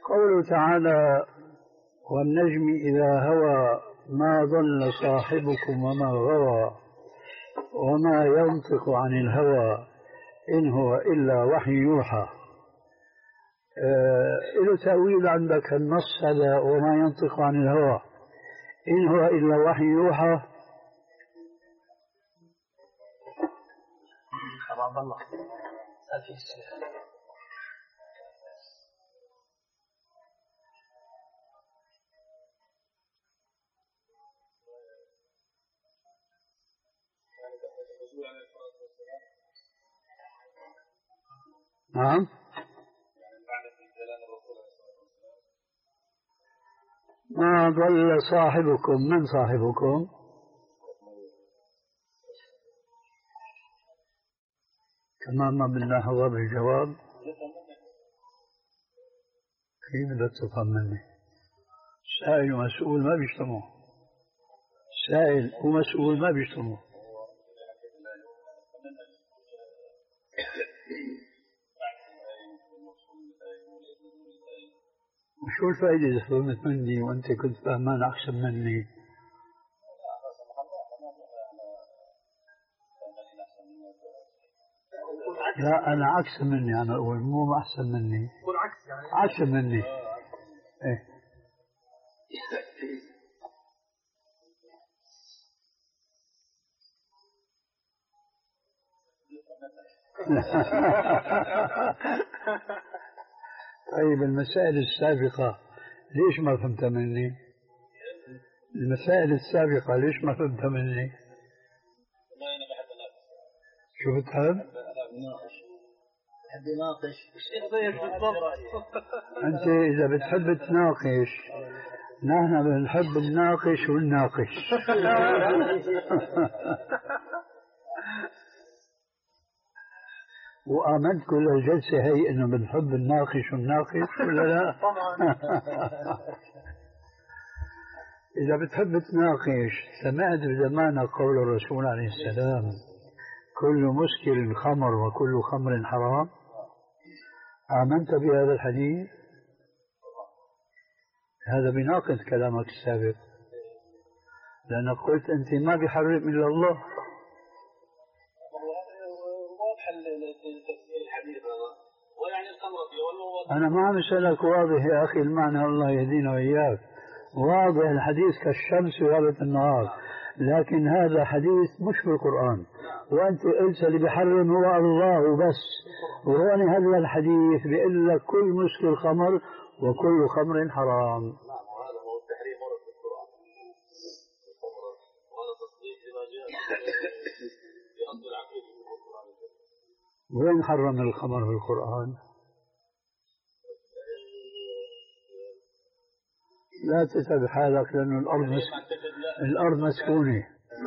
قوله تعالى والنجم إذا هوى ما ضل صاحبكم وما غوى وما ينطق عن الهوى إن هو إلا وحي يوحى. آه له تأويل عندك النص هذا وما ينطق عن الهوى إن هو إلا وحي يوحى. عبد الله سأل فيك الشيخ. نعم. ما ضل صاحبكم. من صاحبكم؟ كمان ما بنلاحظها بالجواب. كيف بدك تفهم مني؟ سائل ومسؤول ما بيجتمعوا. سائل ومسؤول ما بيجتمعوا. شو الفائدة إذا فهمت مني وأنت كنت فهمان أحسن مني؟ لا أنا أحسن مني، أنا أقول مو أحسن مني. والعكس يعني أحسن مني. إيه. طيب المسائل السابقة ليش ما فهمت مني؟ المسائل السابقة ليش ما فهمت مني؟ شو بتحب؟ بحب يناقش. الشيخ زيك بالضبط. أنت إذا بتحب تناقش نحن بنحب نناقش ونناقش. وآمنت كل الجلسة هي إنه بنحب نناقش ونناقش ولا لا؟ طبعا. إذا بتحب تناقش سمعت بزمانك قول الرسول عليه السلام كل مسكر خمر وكل خمر حرام. آمنت بهذا الحديث؟ هذا بيناقض كلامك السابق لأنك قلت أنت ما بيحرم إلا الله. أنا ما عم أسألك واضح يا أخي المعنى، الله يهدينا وإياك. واضح الحديث كالشمس وغابة النهار، لكن هذا حديث مش في القرآن، وأنت قلت اللي بيحرم هو الله بس. وهون هذا الحديث بيقول لك كل مسكر خمر وكل خمر حرام. هذا هو التحريم ورد في القرآن. وهذا تصديق لما جاء في أصل العقيدة في القرآن. وين حرم الخمر في القرآن؟ لا تتعب حالك لأن الأرض مس... الأرض مسكونة.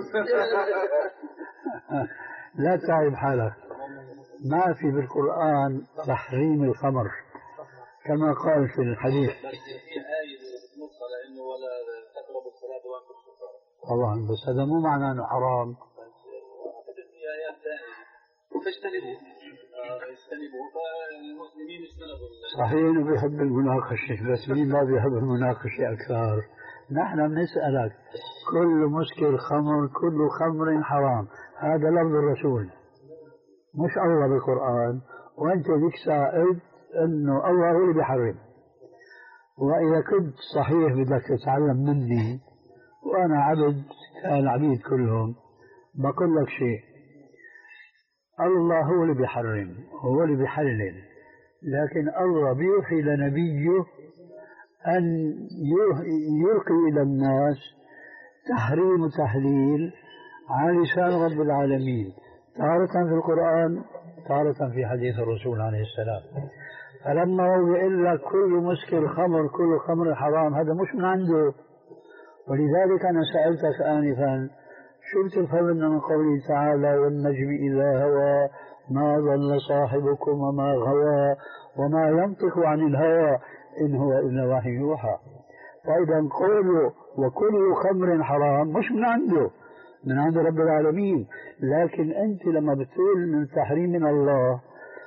لا تعب حالك. ما في بالقرآن تحريم الخمر كما قال في الحديث. بس في آية نص على إنه ولا تقربوا الصلاة وأنتم سكارى. طبعا بس هذا مو معناه إنه حرام. أعتقد في آيات ثانية فاجتنبوا اجتنبوا فالمسلمين اجتنبوا. صحيح إنه بيحب المناقشة بس مين ما بيحب المناقشة أكثر؟ نحن بنسألك كل مسكر خمر كل خمر حرام، هذا لفظ الرسول مش الله بالقرآن، وأنت ذيك سائد أنه الله هو اللي بيحرم. وإذا كنت صحيح بدك تتعلم مني وأنا عبد كالعبيد كلهم بقول لك شيء، الله هو اللي بيحرم هو اللي بيحلل، لكن الله بيوحي لنبيه أن يلقي إلى الناس تحريم وتحليل على لسان رب العالمين، تارة في القرآن تارة في حديث الرسول عليه السلام. فلما هو بيقول لك كل مسكر خمر كل خمر حرام هذا مش من عنده. ولذلك أنا سألتك آنفا شو بتفهم من قوله تعالى والنجم إذا هوى ما ضل صاحبكم وما غوى وما ينطق عن الهوى إن هو إلا وحي يوحى. فإذا قوله وكل خمر حرام مش من عنده، من عند رب العالمين. لكن أنت لما بتقول من تحريم من الله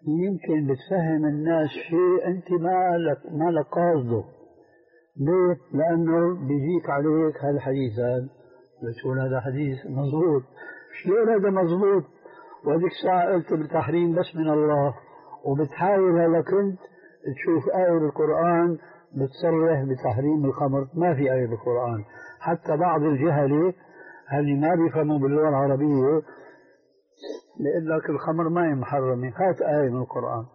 يمكن بتفهم الناس شيء أنت ما لك ما لك قاصده. ليه؟ لأنه بيجيك عليك هالحديث هذا بتقول هذا حديث مضبوط. شلون هذا مضبوط؟ وهذيك الساعة قلت بالتحريم بس من الله، وبتحاول هلا كنت تشوف آية بالقرآن بتصرح بتحريم الخمر. ما في آية بالقرآن. حتى بعض الجهلة اللي ما بيفهموا باللغة العربية بيقول لك الخمر ما هي محرمة، هات آية من القرآن.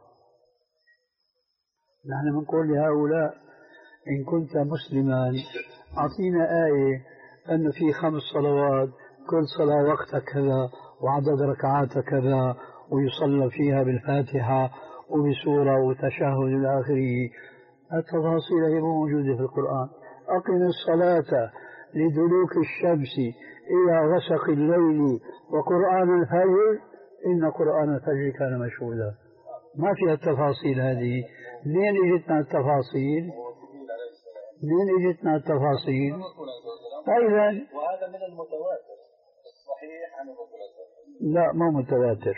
نحن بنقول لهؤلاء إن كنت مسلما أعطينا آية أن في خمس صلوات كل صلاة وقتها كذا وعدد ركعاتها كذا ويصلى فيها بالفاتحة وبسورة وتشهد إلى آخره. التفاصيل هي موجودة في القرآن. أقم الصلاة لدلوك الشمس إلى غسق الليل وقرآن الفجر إن قرآن الفجر كان مشهودا. ما فيها التفاصيل هذه. منين اجتنا التفاصيل؟ منين اجتنا التفاصيل؟ أيضا وهذا من المتواتر الصحيح عن الرسول. لا مو متواتر،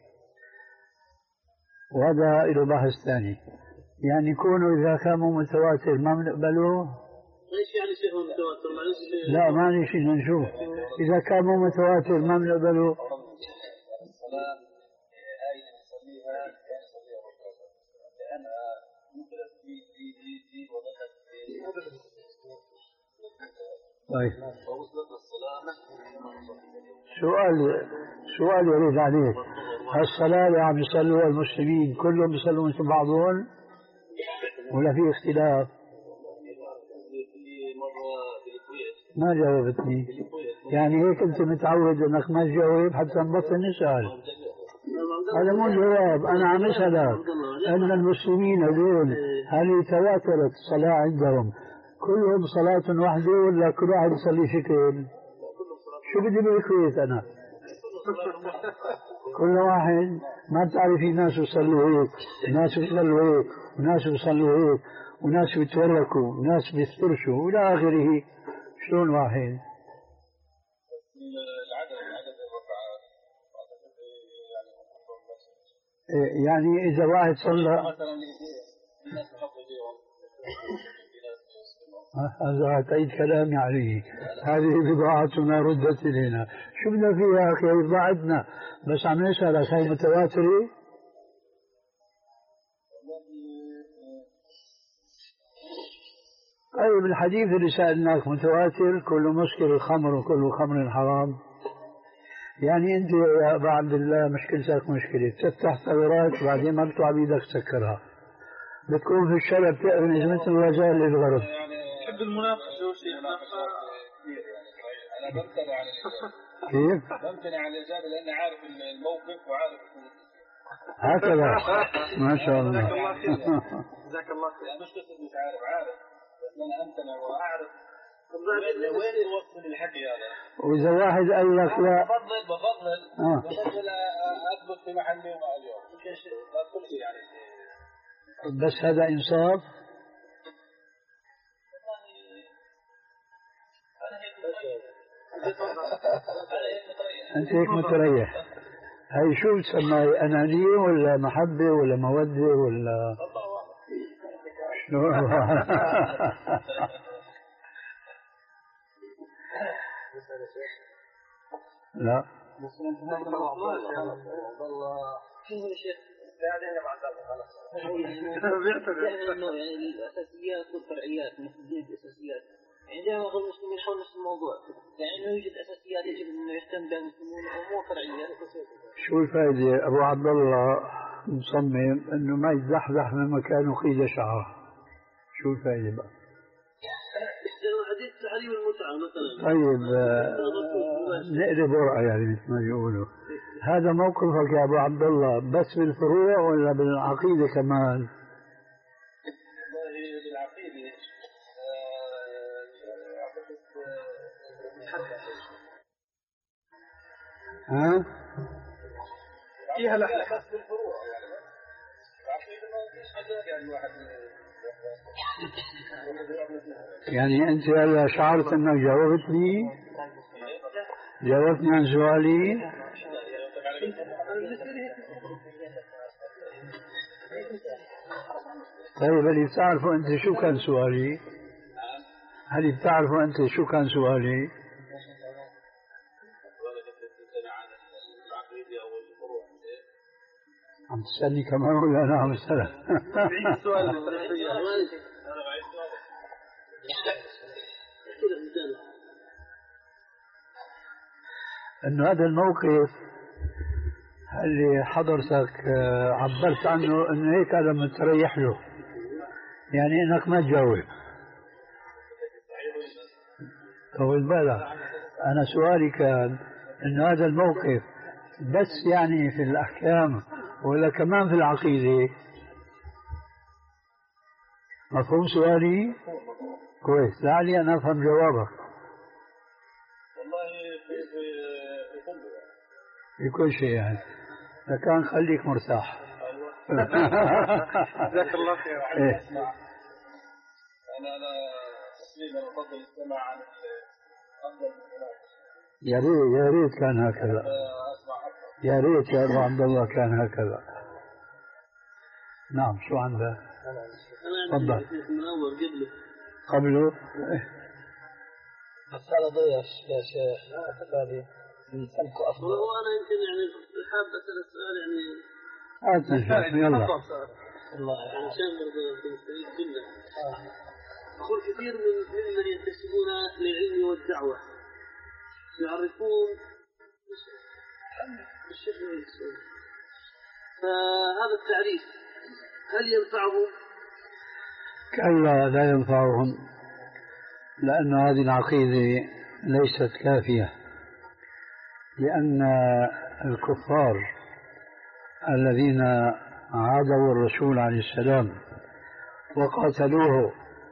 وهذا له بحث ثاني. يعني يكونوا إذا كانوا متواتر ما بنقبلوه. ايش يعني شيء متواتر؟ معلش. لا ما لي شيء نشوف. إذا كانوا متواتر ما بنقبلوه. الصلاة آية يصليها كان يصليها الرسول لأنها نقلت في في في في وضعت في. طيب ووصلت الصلاة سؤال سؤال يريد عليك. الصلاة اللي عم يصلوا المسلمين كلهم بيصلوا مثل بعضهم ولا في اختلاف؟ ما جاوبتني. يعني هيك أنت متعود أنك ما تجاوب حتى نبطل نسأل. هذا مو جواب. أنا عم أسألك أن المسلمين هذول هل تواترت الصلاة عندهم كلهم صلاة واحدة ولا كل واحد يصلي شكل؟ شو بدي بالكويت أنا؟ كل واحد ما بتعرفي ناس يصلوا هيك وناس يصلوا هيك وناس يصلوا هيك وناس بيتوركوا وناس بيفترشوا وإلى آخره. شلون واحد؟ يعني إذا واحد صلى هذا تعيد كلامي عليه. هذه بضاعتنا ردت إلينا. شو بدنا فيها أخي؟ بضاعتنا بس عم نسأل هاي متواترة. طيب الحديث اللي سألناك متواتر كل مسكر الخمر وكل خمر حرام. يعني أنت يا أبا عبد الله مشكلتك مشكلة تفتح ثغرات وبعدين ما بتوع بيدك تسكرها. بتكون في الشرع بتأذن إذا مثل الرجال للغرب. تحب المناقشة وشيء أنا بمتنع عن كيف؟ بمتنع عن الإجابة لأني عارف الموقف وعارف هكذا. ما شاء الله. جزاك الله خير. جزاك الله خير. مش قصة مش عارف عارف بس أنا أمتنع وأعرف وين توصل الحكي هذا؟ وإذا واحد قال لك لا بفضل بفضل آه. بفضل أثبت في محلي وما اليوم كل شيء يعني. بس هذا إنصاف. أنت هيك متريح. هاي شو بتسمى؟ أنانية ولا محبة ولا مودة ولا شنو؟ لا شوف يا شيخ بعدين بعد خلاص. انه يعني الاساسيات والفرعيات مثل الاساسيات. يعني دائما اخذ المسلمين حول نفس الموضوع. يعني انه يوجد اساسيات يجب انه يهتم بها المسلمون ومو فرعيات. شو الفائدة؟ أبو عبد الله مصمم إنه ما يتزحزح من مكانه قيد شعره. شو الفائدة بقى؟ حديث تحريم المتعة مثلا. طيب نقلب ورقة يعني مثل ما بيقولوا. هذا موقفك يا أبو عبد الله بس بالفروع ولا بالعقيدة كمان؟ بالعقيدة ها؟ فيها لحظة. بس بالفروع يعني العقيدة ما فيش مجال يعني واحد يعني أنت هلا شعرت أنك جاوبتني؟ جاوبتني عن سؤالي؟ طيب هل بتعرفوا أنت شو كان سؤالي؟ هل بتعرفوا أنت شو كان سؤالي؟ عم تسألني كمان ولا أنا عم أسألك؟ بعيد السؤال. إنه هذا الموقف اللي حضرتك عبرت عنه إنه هيك هذا متريح له، يعني إنك ما تجاوب. طول بالك، أنا سؤالي كان إنه هذا الموقف بس يعني في الأحكام ولا كمان في العقيدة؟ مفهوم سؤالي؟ كويس، لعلي أنا أفهم جوابك. والله في في كله في كل شيء يعني، لكان خليك مرتاح. جزاك الله خير. إيه. انا انا تسليما افضل السماع عن افضل من المناقشه. يا ريت يا ريت كان هكذا، اسمع اكثر. يا ريت يا أبو عبد الله كان هكذا. نعم، شو عندك؟ تفضل. من اول قبله قبله بس هذا ضيف يا شيخ اعتقادي نسلكه افضل. هو انا يمكن يعني حاب اسال السؤال يعني هات الشيخ يلا. الله يعني عشان برضه نستفيد منه. أقول كثير من ممن ينتسبون للعلم والدعوة يعرفون الشيخ الإسلام، فهذا التعريف هل ينفعهم؟ كلا لا ينفعهم، لأن هذه العقيدة ليست كافية، لأن الكفار الذين عادوا الرسول عليه السلام وقاتلوه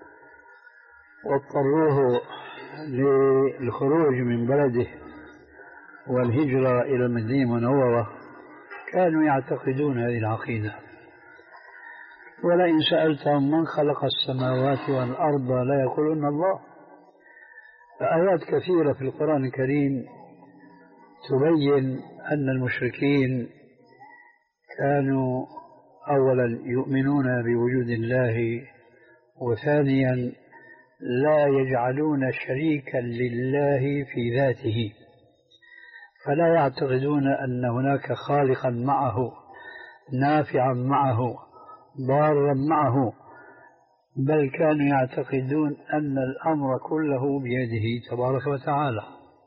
واضطروه للخروج من بلده والهجرة إلى المدينة المنورة كانوا يعتقدون هذه العقيدة. ولئن سألتهم من خلق السماوات والأرض لا يقولون الله. آيات كثيرة في القرآن الكريم تبين أن المشركين كانوا أولا يؤمنون بوجود الله، وثانيا لا يجعلون شريكا لله في ذاته، فلا يعتقدون أن هناك خالقا معه، نافعا معه، ضارا معه، بل كانوا يعتقدون أن الأمر كله بيده تبارك وتعالى.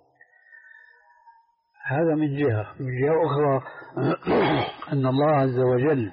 هذا من جهة. من جهة أخرى أن الله عز وجل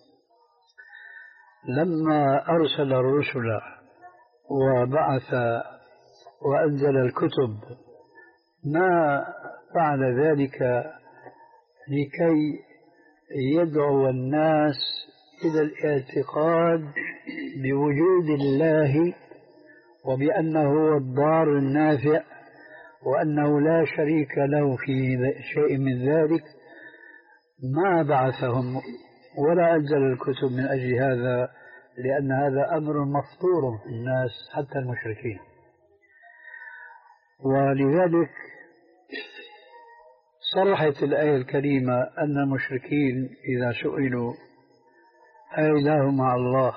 لما أرسل الرسل وبعث وأنزل الكتب ما فعل ذلك لكي يدعو الناس إلى الاعتقاد بوجود الله وبأنه هو الضار النافع وأنه لا شريك له في شيء من ذلك. ما بعثهم ولا أنزل الكتب من أجل هذا، لأن هذا أمر مفطور في الناس حتى المشركين. ولذلك صرحت الآية الكريمة أن المشركين إذا سئلوا أإله مع الله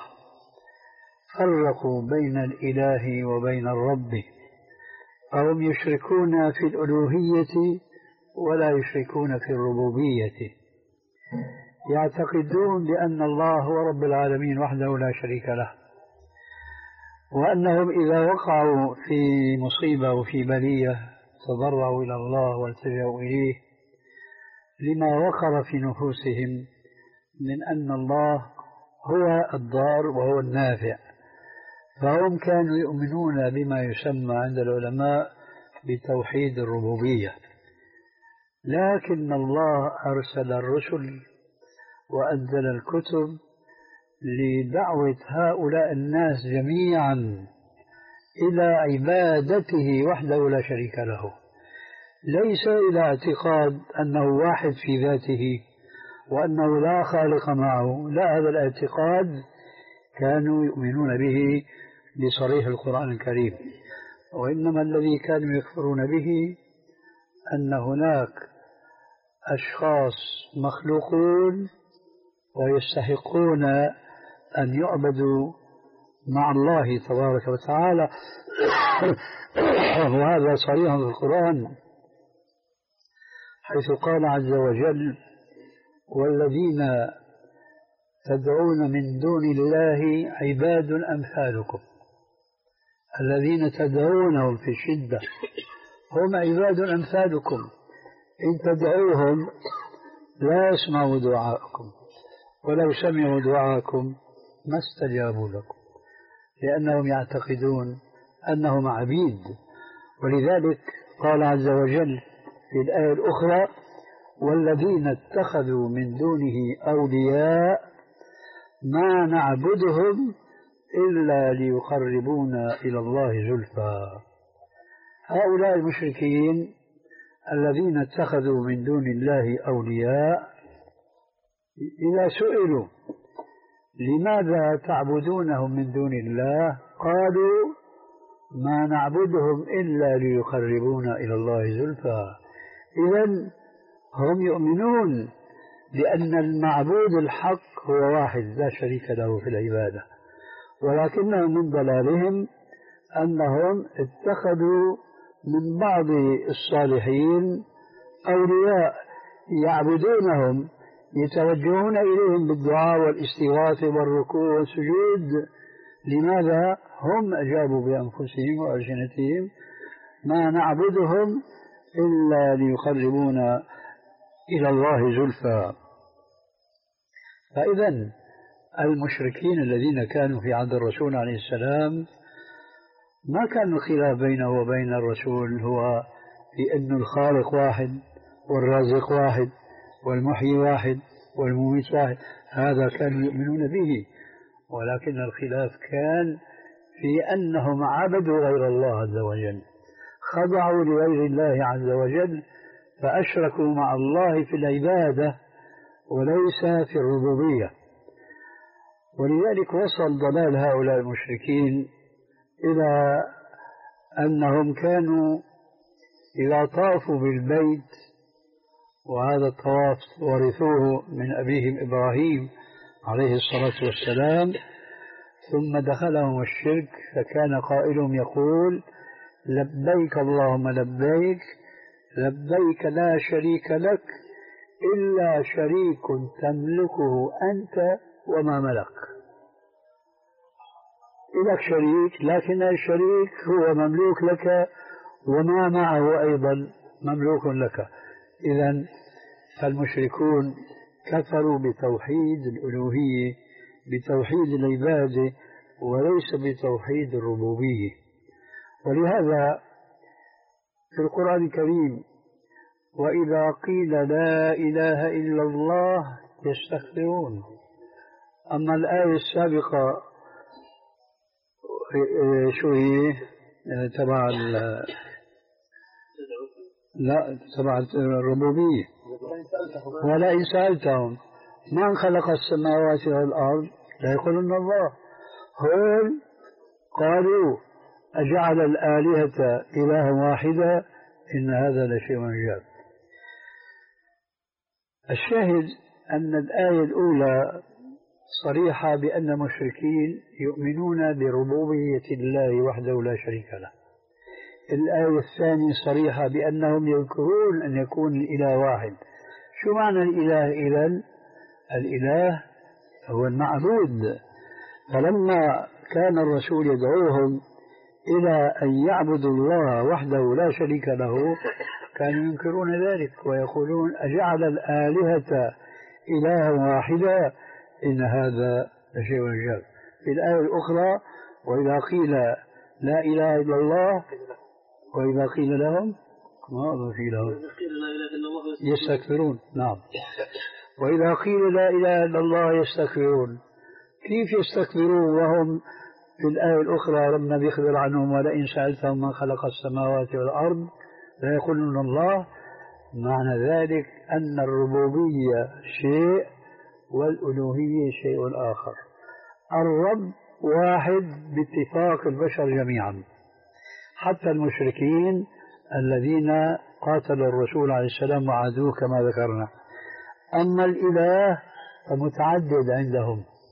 فرقوا بين الإله وبين الرب، فهم يشركون في الألوهية ولا يشركون في الربوبية، يعتقدون بأن الله هو رب العالمين وحده لا شريك له، وأنهم إذا وقعوا في مصيبة وفي بلية تضرعوا إلى الله والتجأوا إليه لما وقر في نفوسهم من أن الله هو الضار وهو النافع. فهم كانوا يؤمنون بما يسمى عند العلماء بتوحيد الربوبية، لكن الله أرسل الرسل وأنزل الكتب لدعوة هؤلاء الناس جميعا إلى عبادته وحده لا شريك له، ليس إلى اعتقاد أنه واحد في ذاته وأنه لا خالق معه. لا، هذا الاعتقاد كانوا يؤمنون به بصريح القرآن الكريم، وإنما الذي كانوا يكفرون به أن هناك أشخاص مخلوقون ويستحقون أن يعبدوا مع الله تبارك وتعالى وهذا صريح في القرآن حيث قال عز وجل والذين تدعون من دون الله عباد أمثالكم الذين تدعونهم في الشدة هم عباد أمثالكم إن تدعوهم لا يسمعوا دعاءكم ولو سمعوا دعاءكم ما استجابوا لكم لأنهم يعتقدون أنهم عبيد ولذلك قال عز وجل في الآية الأخرى والذين اتخذوا من دونه أولياء ما نعبدهم إلا ليقربونا إلى الله زلفى هؤلاء المشركين الذين اتخذوا من دون الله أولياء إذا سئلوا لماذا تعبدونهم من دون الله قالوا ما نعبدهم إلا ليقربونا إلى الله زلفى إذن هم يؤمنون بأن المعبود الحق هو واحد لا شريك له في العبادة ولكنهم من ضلالهم أنهم اتخذوا من بعض الصالحين أولياء يعبدونهم يتوجهون إليهم بالدعاء والاستغاثة والركوع والسجود لماذا هم أجابوا بأنفسهم وألسنتهم ما نعبدهم إلا ليقربونا إلى الله زلفى فإذا المشركين الذين كانوا في عهد الرسول عليه السلام ما كان الخلاف بينه وبين الرسول هو في أن الخالق واحد والرازق واحد والمحيي واحد والمميت واحد هذا كانوا يؤمنون به ولكن الخلاف كان في أنهم عبدوا غير الله عز وجل خضعوا لغير الله عز وجل فأشركوا مع الله في العبادة وليس في الربوبية ولذلك وصل ضلال هؤلاء المشركين إلى أنهم كانوا إذا طافوا بالبيت وهذا الطواف ورثوه من أبيهم إبراهيم عليه الصلاة والسلام ثم دخلهم الشرك فكان قائلهم يقول لبيك اللهم لبيك لبيك لا شريك لك إلا شريك تملكه أنت وما ملك لك شريك لكن الشريك هو مملوك لك وما معه أيضا مملوك لك إذن فالمشركون كفروا بتوحيد الألوهية بتوحيد العبادة وليس بتوحيد الربوبية ولهذا في القرآن الكريم وإذا قيل لا إله إلا الله يستكبرون أما الآية السابقة شو هي تبع لا تبع الربوبية ولئن سألتهم من خلق السماوات والأرض لا يقولون الله هم قالوا أجعل الآلهة إلها واحدا إن هذا لشيء عجاب الشاهد أن الآية الأولى صريحة بأن المشركين يؤمنون بربوبية الله وحده لا شريك له الآية الثانية صريحة بأنهم يذكرون أن يكون الإله واحد شو معنى الإله إذن؟ الإله هو المعبود فلما كان الرسول يدعوهم إلى أن يعبدوا الله وحده لا شريك له كانوا ينكرون ذلك ويقولون أجعل الآلهة إلها واحدا إن هذا لشيء عجاب في الآية الأخرى وإذا قيل لا إله إلا الله وإذا قيل لهم ما قيل لهم يستكبرون نعم وإذا قيل لا إله إلا الله يستكبرون كيف يستكبرون وهم في الآية الأخرى لما بيخبر عنهم ولئن سألتهم من خلق السماوات والأرض لا يقولون الله معنى ذلك أن الربوبية شيء والألوهية شيء آخر الرب واحد باتفاق البشر جميعا حتى المشركين الذين قاتلوا الرسول عليه السلام وعادوه كما ذكرنا أما الإله فمتعدد عندهم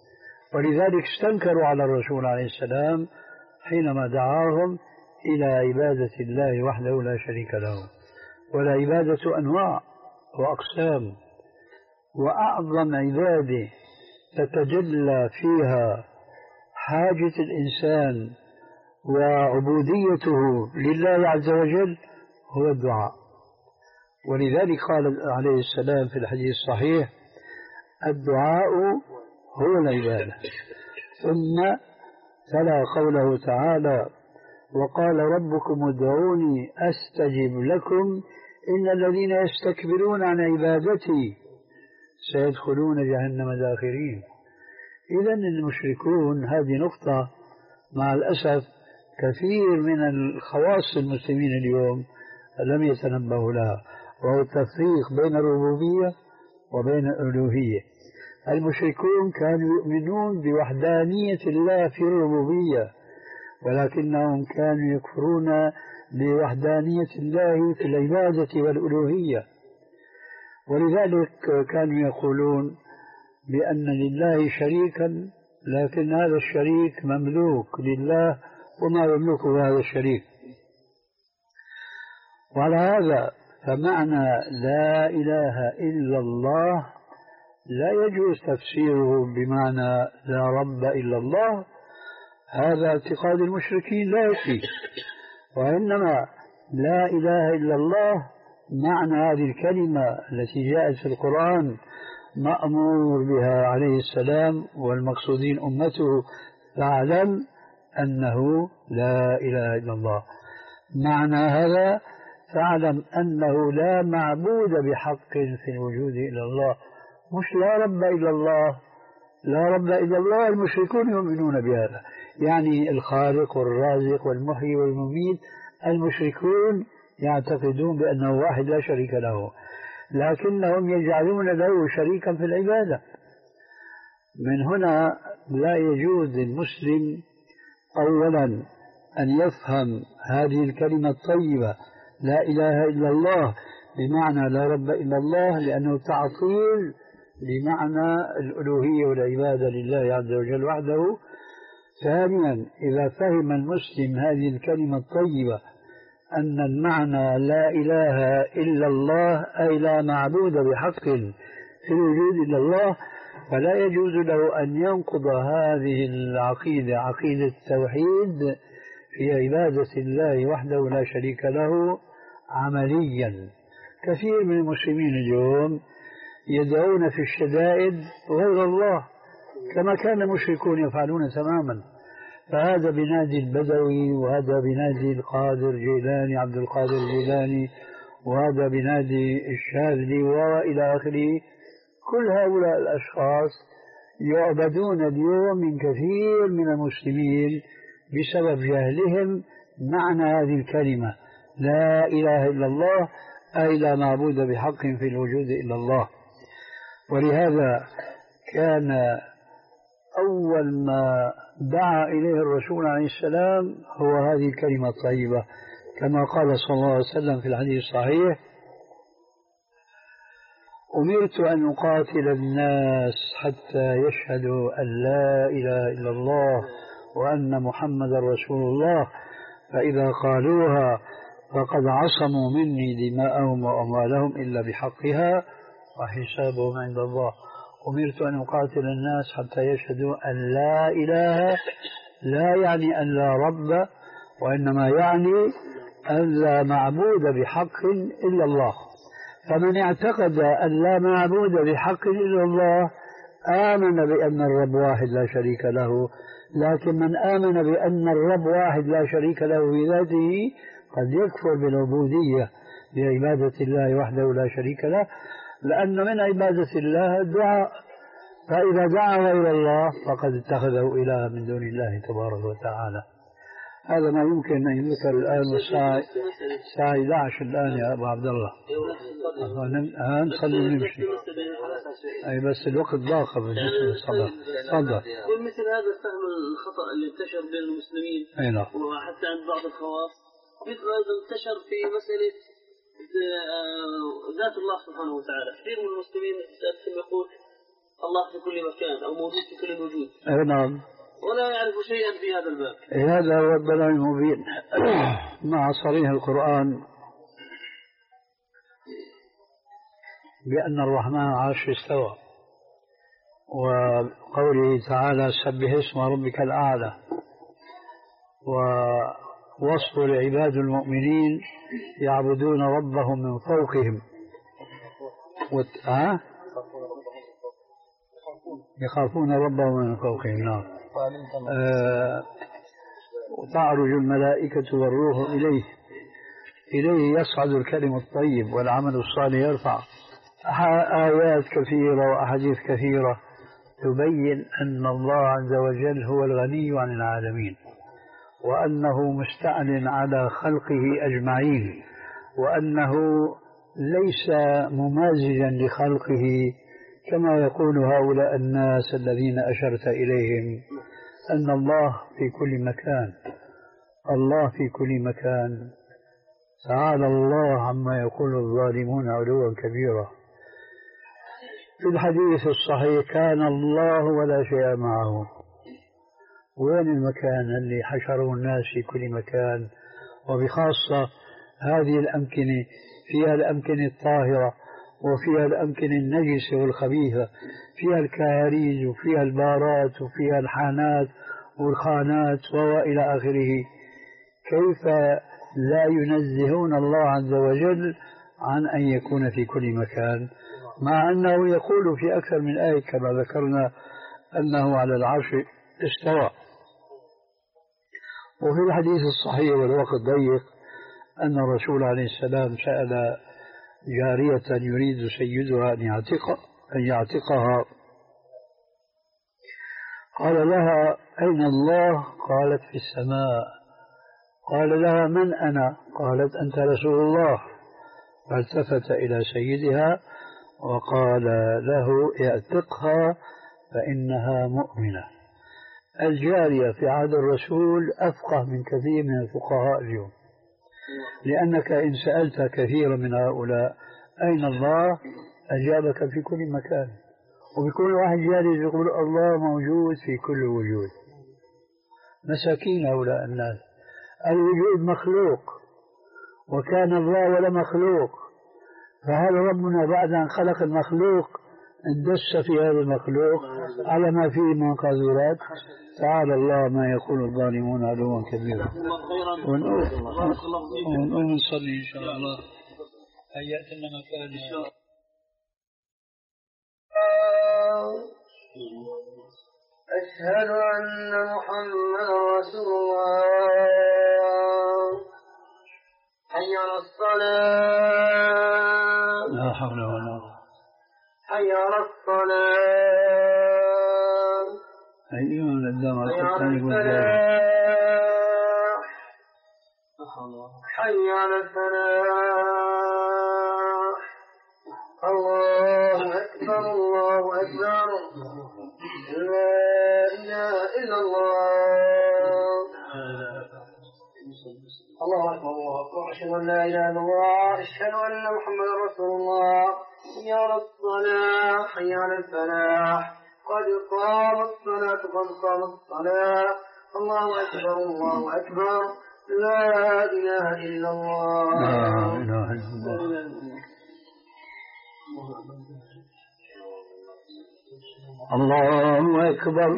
ولذلك استنكروا على الرسول عليه السلام حينما دعاهم إلى عبادة الله وحده لا شريك له. والعبادة أنواع وأقسام، وأعظم عبادة تتجلى فيها حاجة الإنسان وعبوديته لله عز وجل هو الدعاء. ولذلك قال عليه السلام في الحديث الصحيح: الدعاء هو العبادة. ثم تلا قوله تعالى: وقال ربكم ادعوني أستجب لكم إن الذين يستكبرون عن عبادتي سيدخلون جهنم داخرين. إذا المشركون، هذه نقطة مع الأسف كثير من الخواص المسلمين اليوم لم يتنبهوا لها، وهو التفريق بين الربوبية وبين الألوهية. المشركون كانوا يؤمنون بوحدانية الله في الربوبية، ولكنهم كانوا يكفرون بوحدانية الله في العبادة والألوهية. ولذلك كانوا يقولون بأن لله شريكا، لكن هذا الشريك مملوك لله وما يملكه هذا الشريك. وعلى هذا فمعنى لا إله إلا الله لا يجوز تفسيره بمعنى لا رب إلا الله، هذا اعتقاد المشركين لا يكفي. وإنما لا إله إلا الله معنى هذه الكلمة التي جاءت في القرآن مأمور بها عليه السلام والمقصودين أمته: فاعلم أنه لا إله إلا الله. معنى هذا: فاعلم أنه لا معبود بحق في الوجود إلا الله، مش لا رب إلا الله. لا رب إلا الله المشركون يؤمنون بهذا، يعني الخالق والرازق والمحيي والمميت. المشركون يعتقدون بأنه واحد لا شريك له، لكنهم يجعلون له شريكا في العبادة. من هنا لا يجوز للمسلم أولا أن يفهم هذه الكلمة الطيبة لا إله إلا الله بمعنى لا رب إلا الله، لأنه تعطيل لمعنى الألوهية والعبادة لله عز وجل وحده. ثانيا، إذا فهم المسلم هذه الكلمة الطيبة أن المعنى لا إله إلا الله أي لا معبود بحق في الوجود إلا الله، فلا يجوز له أن ينقض هذه العقيدة، عقيدة التوحيد في عبادة الله وحده لا شريك له عمليا. كثير من المسلمين اليوم يدعون في الشدائد غير الله كما كان المشركون يفعلون تماما. فهذا بنادي البدوي، وهذا بنادي القادر جيلاني عبد القادر الجيلاني، وهذا بنادي الشاذلي وإلى آخره. كل هؤلاء الأشخاص يعبدون اليوم من كثير من المسلمين بسبب جهلهم معنى هذه الكلمة لا إله إلا الله أي لا معبود بحق في الوجود إلا الله. ولهذا كان أول ما دعا إليه الرسول عليه السلام هو هذه الكلمة الطيبة، كما قال صلى الله عليه وسلم في الحديث الصحيح: أمرت أن أقاتل الناس حتى يشهدوا أن لا إله إلا الله وأن محمد رسول الله، فإذا قالوها فقد عصموا مني دماءهم وأموالهم إلا بحقها وحسابهم عند الله. أمرت أن أقاتل الناس حتى يشهدوا أن لا إله، لا يعني أن لا رب، وإنما يعني أن لا معبود بحق إلا الله. فمن اعتقد أن لا معبود بحق إلا الله آمن بأن الرب واحد لا شريك له. لكن من آمن بأن الرب واحد لا شريك له بذاته قد يكفر بالعبودية بعبادة الله وحده لا شريك له، لأن من عبادة الله الدعاء، فإذا دعا غير الله فقد اتخذه إله من دون الله تبارك وتعالى. هذا ما يمكن أن يذكر الآن، والساعة الساعة إحدى عشر الآن يا أبو عبد الله. نصلي ونمشي. أي بس الوقت ضاق بالنسبة للصلاة. تفضل. مثل هذا الفهم الخطأ اللي انتشر بين المسلمين، أي نعم، وحتى عند بعض الخواص، مثل هذا انتشر في مسألة ذات الله سبحانه وتعالى. كثير من المسلمين يقول الله في كل مكان أو موجود في كل الوجود. أي نعم. ولا يعرف شيئا في هذا الباب. هذا هو الضلال المبين مع صريح القرآن بأن الرحمن عرش استوى، وقوله تعالى سبح اسم ربك الأعلى، ووصف لعباد المؤمنين يعبدون ربهم من فوقهم وت... ها؟ يخافون ربهم من فوقهم. نعم. آه... وتعرج الملائكة والروح إليه إليه يصعد الكلم الطيب والعمل الصالح يرفع. آيات كثيرة وأحاديث كثيرة تبين أن الله عز وجل هو الغني عن العالمين، وأنه مستعل على خلقه أجمعين، وأنه ليس ممازجا لخلقه كما يقول هؤلاء الناس الذين أشرت إليهم أن الله في كل مكان. الله في كل مكان، تعالى الله عما يقول الظالمون علوا كبيرا. في الحديث الصحيح كان الله ولا شيء معه. وين المكان اللي حشره الناس في كل مكان، وبخاصة هذه الأمكنة فيها الأمكنة الطاهرة وفيها الأمكنة النجسة والخبيثة، فيها الكهاريز وفيها البارات وفيها الحانات والخانات وإلى آخره. كيف لا ينزهون الله عز وجل عن أن يكون في كل مكان، مع أنه يقول في أكثر من آية كما ذكرنا أنه على العرش استوى. وفي الحديث الصحيح والوقت ضيق أن الرسول عليه السلام سأل جارية يريد سيدها أن يعتق أن يعتقها، قال لها أين الله؟ قالت في السماء. قال لها من أنا؟ قالت أنت رسول الله. فالتفت إلى سيدها وقال له اعتقها فإنها مؤمنة. الجارية في عهد الرسول أفقه من كثير من الفقهاء اليوم، لأنك إن سألت كثيرا من هؤلاء أين الله أجابك في كل مكان، وبكل واحد جالس يقول الله موجود في كل وجود. مساكين هؤلاء الناس. الوجود مخلوق، وكان الله ولا مخلوق، فهل ربنا بعد أن خلق المخلوق اندس في هذا المخلوق على ما فيه من قاذورات؟ تعالى الله ما يقول الظالمون علوا كبيرا. ونقوم نصلي إن شاء الله. هيأت لنا مكان إن شاء الله. أشهد أن محمدا رسول الله. حي على الصلاة. لا حول ولا قوة. حي على الصلاة. أيها الدم الثاني حي على الفلاح. الله أكبر الله أكبر. لا إله إلا الله. الله أكبر الله أكبر. أشهد أن لا إله إلا الله. أشهد أن محمدا رسول الله. حي على الصلاة. حي على الفلاح. قد قامت الصلاة قد قامت الصلاة. الله أكبر الله أكبر. لا إله إلا الله. لا إله إلا الله. الله أكبر.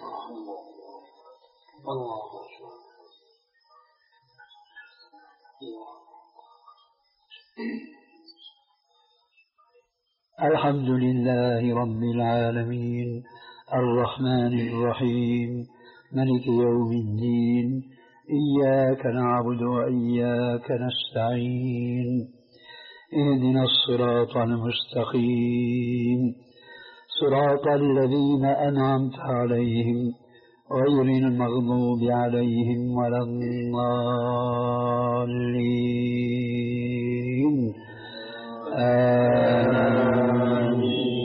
الحمد لله رب العالمين الرحمن الرحيم ملك يوم الدين إياك نعبد وإياك نستعين اهدنا الصراط المستقيم صراط الذين أنعمت عليهم غير المغضوب عليهم ولا الضالين آمين.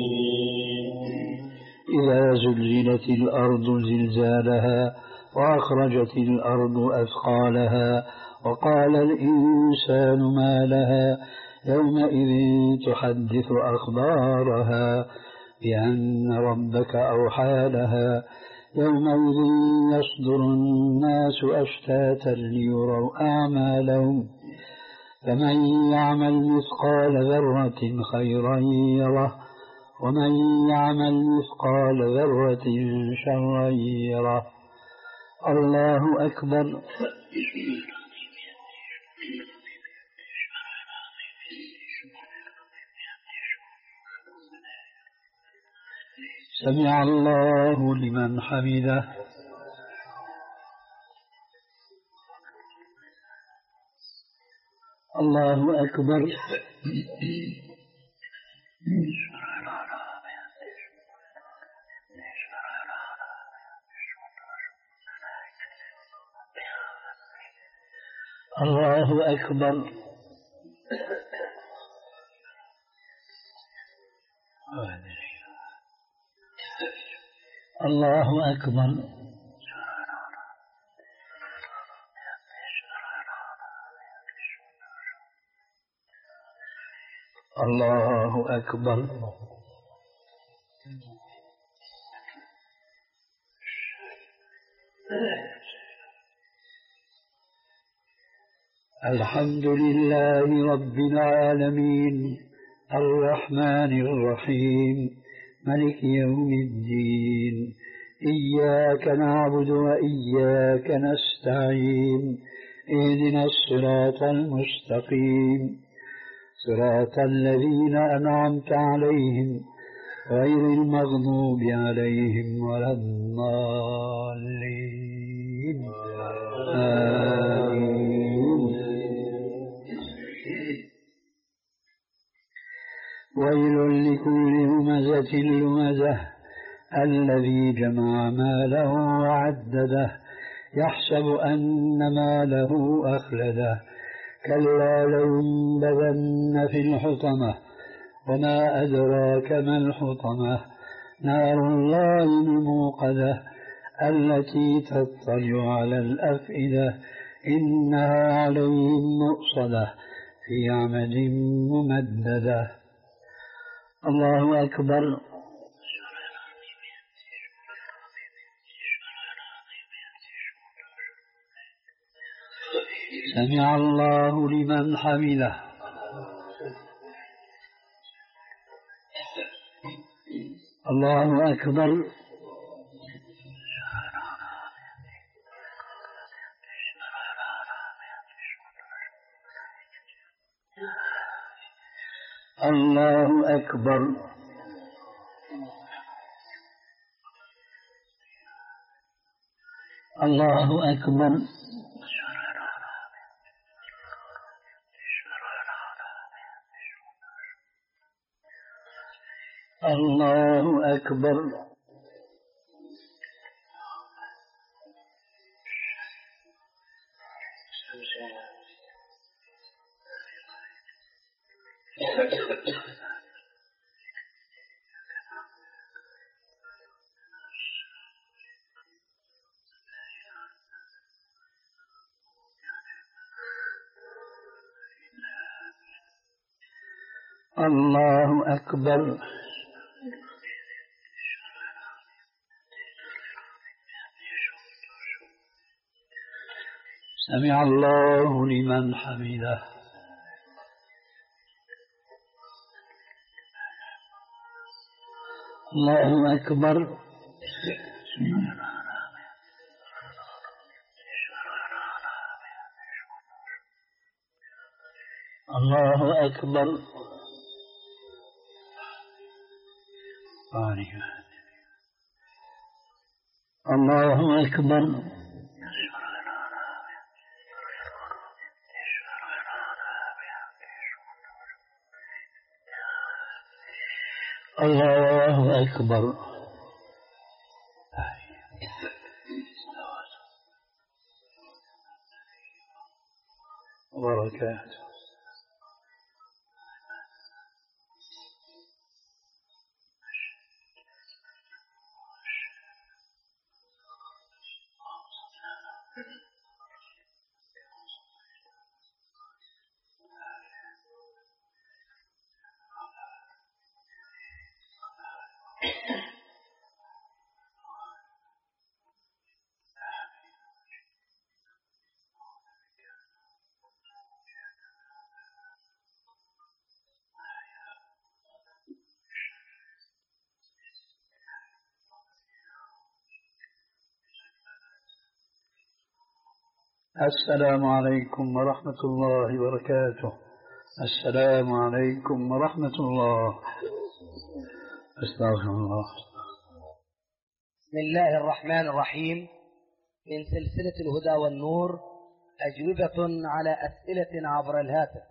إذا زلزلت الأرض زلزالها وأخرجت الأرض أثقالها وقال الإنسان ما لها يومئذ تحدث أخبارها بأن ربك أوحى لها يومئذ يصدر الناس أشتاتا ليروا أعمالهم فمن يعمل مثقال ذرة خيرا يره ومن يعمل مثقال ذرة شرا يره. الله أكبر. سمع الله لمن حمده. الله أكبر. الله أكبر. الله أكبر. الله أكبر. الحمد لله رب العالمين الرحمن الرحيم ملك يوم الدين إياك نعبد وإياك نستعين اهدنا الصراط المستقيم صراط الذين أنعمت عليهم غير المغضوب عليهم ولا الضالين آمين. ويل لكل همزة لمزة الذي جمع ماله وعدده يحسب أن ماله أخلده كلا لينبذن في الحطمة وما أدراك ما الحطمة نار الله الموقدة التي تطلع على الأفئدة إنها عليهم مؤصدة في عمد ممددة. الله أكبر. سمع الله لمن حمده. الله أكبر. الله أكبر. الله أكبر. الله أكبر. الله أكبر. سمع الله لمن حمده. الله أكبر. الله أكبر. الله أكبر. الله أكبر. وبركاته. السلام عليكم ورحمة الله وبركاته. السلام عليكم ورحمة الله. استغفر الله. بسم الله الرحمن الرحيم. من سلسلة الهدى والنور أجوبة على أسئلة عبر الهاتف.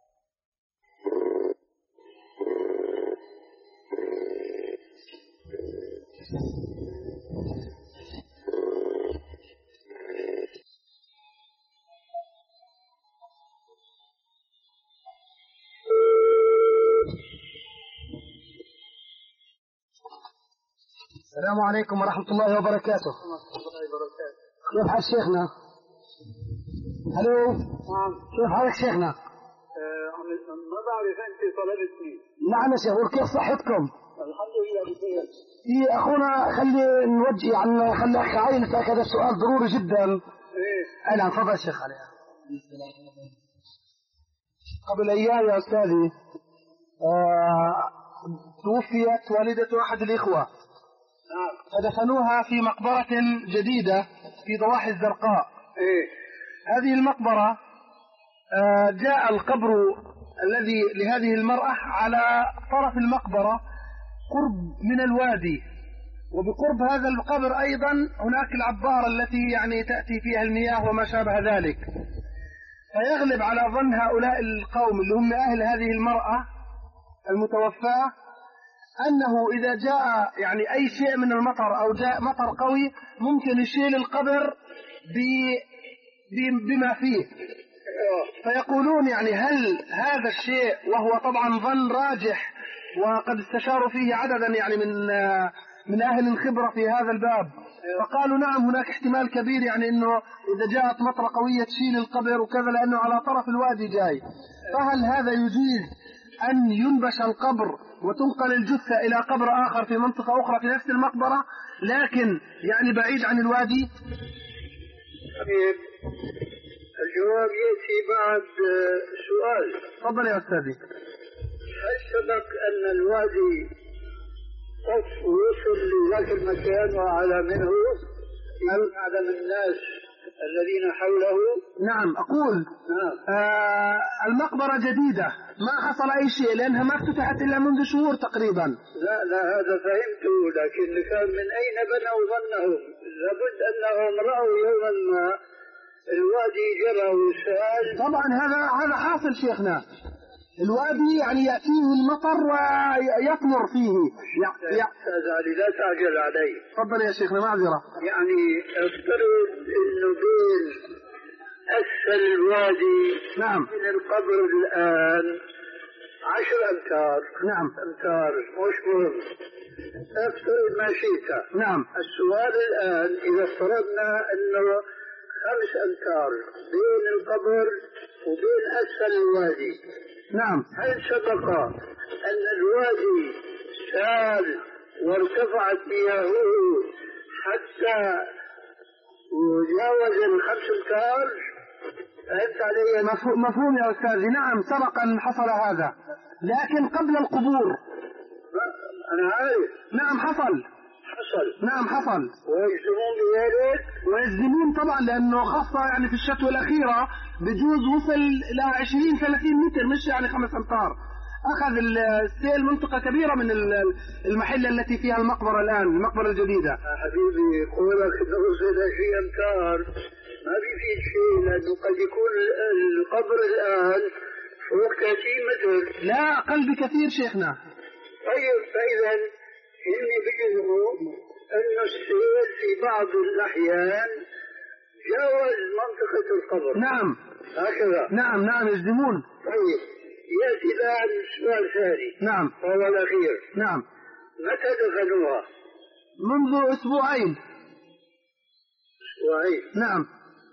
السلام عليكم ورحمة الله وبركاته. كيف حال شيخنا؟ الو كيف حالك شيخنا؟ ما بعرف انت طلبتني. نعم يا شيخ، وكيف صحتكم؟ الحمد لله بخير. إيه أخونا، خلي نوجه يعني خلي أخي عايل يسألك هذا السؤال ضروري جدا. ايه أهلا، تفضل شيخ علي. قبل أيام يا أستاذي آه توفيت والدة أحد الإخوة، فدفنوها في مقبرة جديدة في ضواحي الزرقاء. ايه هذه المقبرة آه جاء القبر الذي لهذه المرأة على طرف المقبرة قرب من الوادي، وبقرب هذا القبر أيضا هناك العبارة التي يعني تأتي فيها المياه وما شابه ذلك. فيغلب على ظن هؤلاء القوم اللي هم أهل هذه المرأة المتوفاة أنه إذا جاء يعني أي شيء من المطر أو جاء مطر قوي ممكن يشيل القبر بما فيه. فيقولون يعني هل هذا الشيء، وهو طبعا ظن راجح وقد استشاروا فيه عددا يعني من من أهل الخبرة في هذا الباب، فقالوا نعم هناك احتمال كبير يعني أنه إذا جاءت مطرة قوية تشيل القبر وكذا، لأنه على طرف الوادي جاي. فهل هذا يجيز أن ينبش القبر وتنقل الجثة إلى قبر آخر في منطقة أخرى في نفس المقبرة لكن يعني بعيد عن الوادي؟ طيب الجواب يأتي بعد سؤال. تفضل يا أستاذي. هل سبق أن الوادي طف ويصل لذاك المكان وعلى منه يعلم الناس الذين حوله؟ نعم أقول نعم. آه المقبرة جديدة، ما حصل أي شيء لأنها ما افتتحت إلا منذ شهور تقريبا. لا لا هذا فهمته، لكن كان من أين بنوا ظنهم؟ لابد أنهم رأوا يوما ما الوادي جرى وسال. طبعا هذا هذا حاصل شيخنا، الوادي يعني يأتيه المطر ويطمر فيه. يا أستاذ علي لا تعجل علي. تفضل يا شيخنا، معذرة. يعني افترض إنه بين أسفل الوادي نعم من القبر الآن عشر أمتار. نعم أمتار مش مهم، افترض ما شئت. نعم. السؤال الآن إذا افترضنا أنه خمس أمتار بين القبر وبين أسفل الوادي، نعم، هل سبق أن الوادي سال وارتفعت مياهه حتى وجاوز الخمس أمتار؟ فهمت علي؟ مفهوم يا أستاذي. نعم سبق أن حصل هذا، لكن قبل القبور. أنا عارف. نعم حصل حصل. نعم حصل. ويجزمون بذلك؟ ويجزمون طبعا، لأنه خاصة يعني في الشتوى الأخيرة بجوز وصل إلى عشرين ثلاثين متر، مش يعني خمس أمتار. أخذ السيل منطقة كبيرة من المحلة التي فيها المقبرة الآن، المقبرة الجديدة. يا حبيبي قولك إنه وصل عشرين أمتار ما بيفيد شيء، لأنه قد يكون القبر الآن فوق ثلاثين متر. لا أقل بكثير شيخنا. طيب فإذا إني بجزموا أن السيل في بعض الأحيان جاوز منطقة القبر. نعم هكذا. نعم نعم يجزمون. طيب يأتي الآن سؤال ثاني. نعم. وهو الأخير. نعم. متى دفنوها؟ منذ أسبوعين. أسبوعين. نعم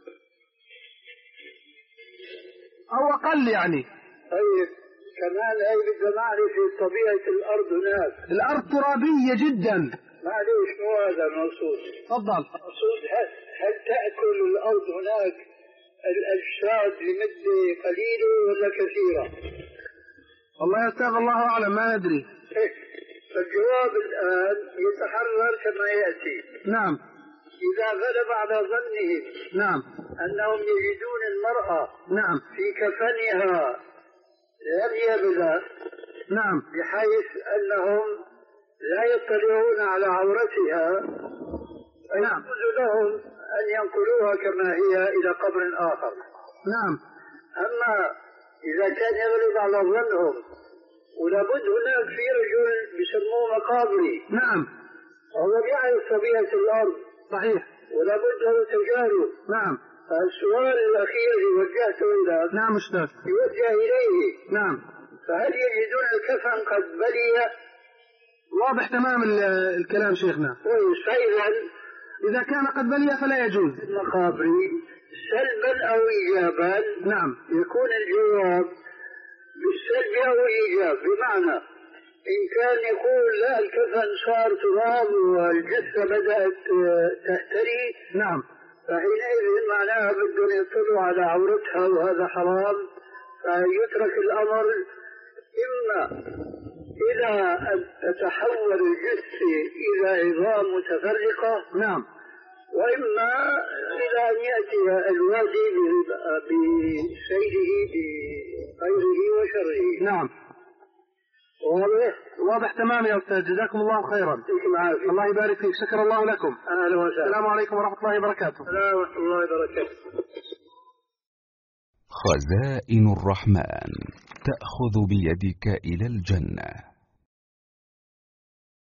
أو أقل يعني. طيب كمان هاي بدنا نعرف طبيعة الأرض هناك. الأرض ترابية جدا. معليش مو هذا المقصود. تفضل. المقصود هل, هل تأكل الأرض هناك الأجساد لمدة قليلة ولا كثيرة؟ والله يا أستاذ الله أعلم، ما ندري. فالجواب الآن يتحرر كما يأتي. نعم. إذا غلب على ظنهم نعم أنهم يجدون المرأة نعم في كفنها اليابلة نعم بحيث أنهم لا يطلعون على عورتها نعم فيجوز لهم أن ينقلوها كما هي إلى قبر آخر. نعم. أما إذا كان يغلب على ظنهم ولابد هناك في رجل بيسموه مقابري نعم هو بيعرف طبيعة الأرض صحيح ولابد له تجارب. نعم. السؤال الأخير اللي وجهته إلى نعم أستاذ يوجه إليه نعم فهل يجدون الكفن قد بلي؟ واضح تمام الكلام شيخنا. كويس. فإذا إذا كان قد بلي فلا يجوز المقابري سلبا أو إيجابا نعم يكون الجواب بالسلب أو الإيجاب. بمعنى إن كان يقول لا الكفن صار تراب والجثة بدأت تهتري نعم فحينئذ معناها بدهم يطلعوا على عورتها وهذا حرام فيترك الأمر إما إلى أن تتحول الجثة إلى عظام متفرقة نعم وإما إلى أن يأتي الوادي بسيره بخيره وشره. نعم واضح؟ واضح تمام يا أستاذ جزاكم الله خيرا. الله يبارك فيك شكر الله لكم. أهلا وسهلا. السلام عليكم ورحمة الله وبركاته. السلام ورحمة الله وبركاته. خزائن الرحمن تأخذ بيدك إلى الجنة.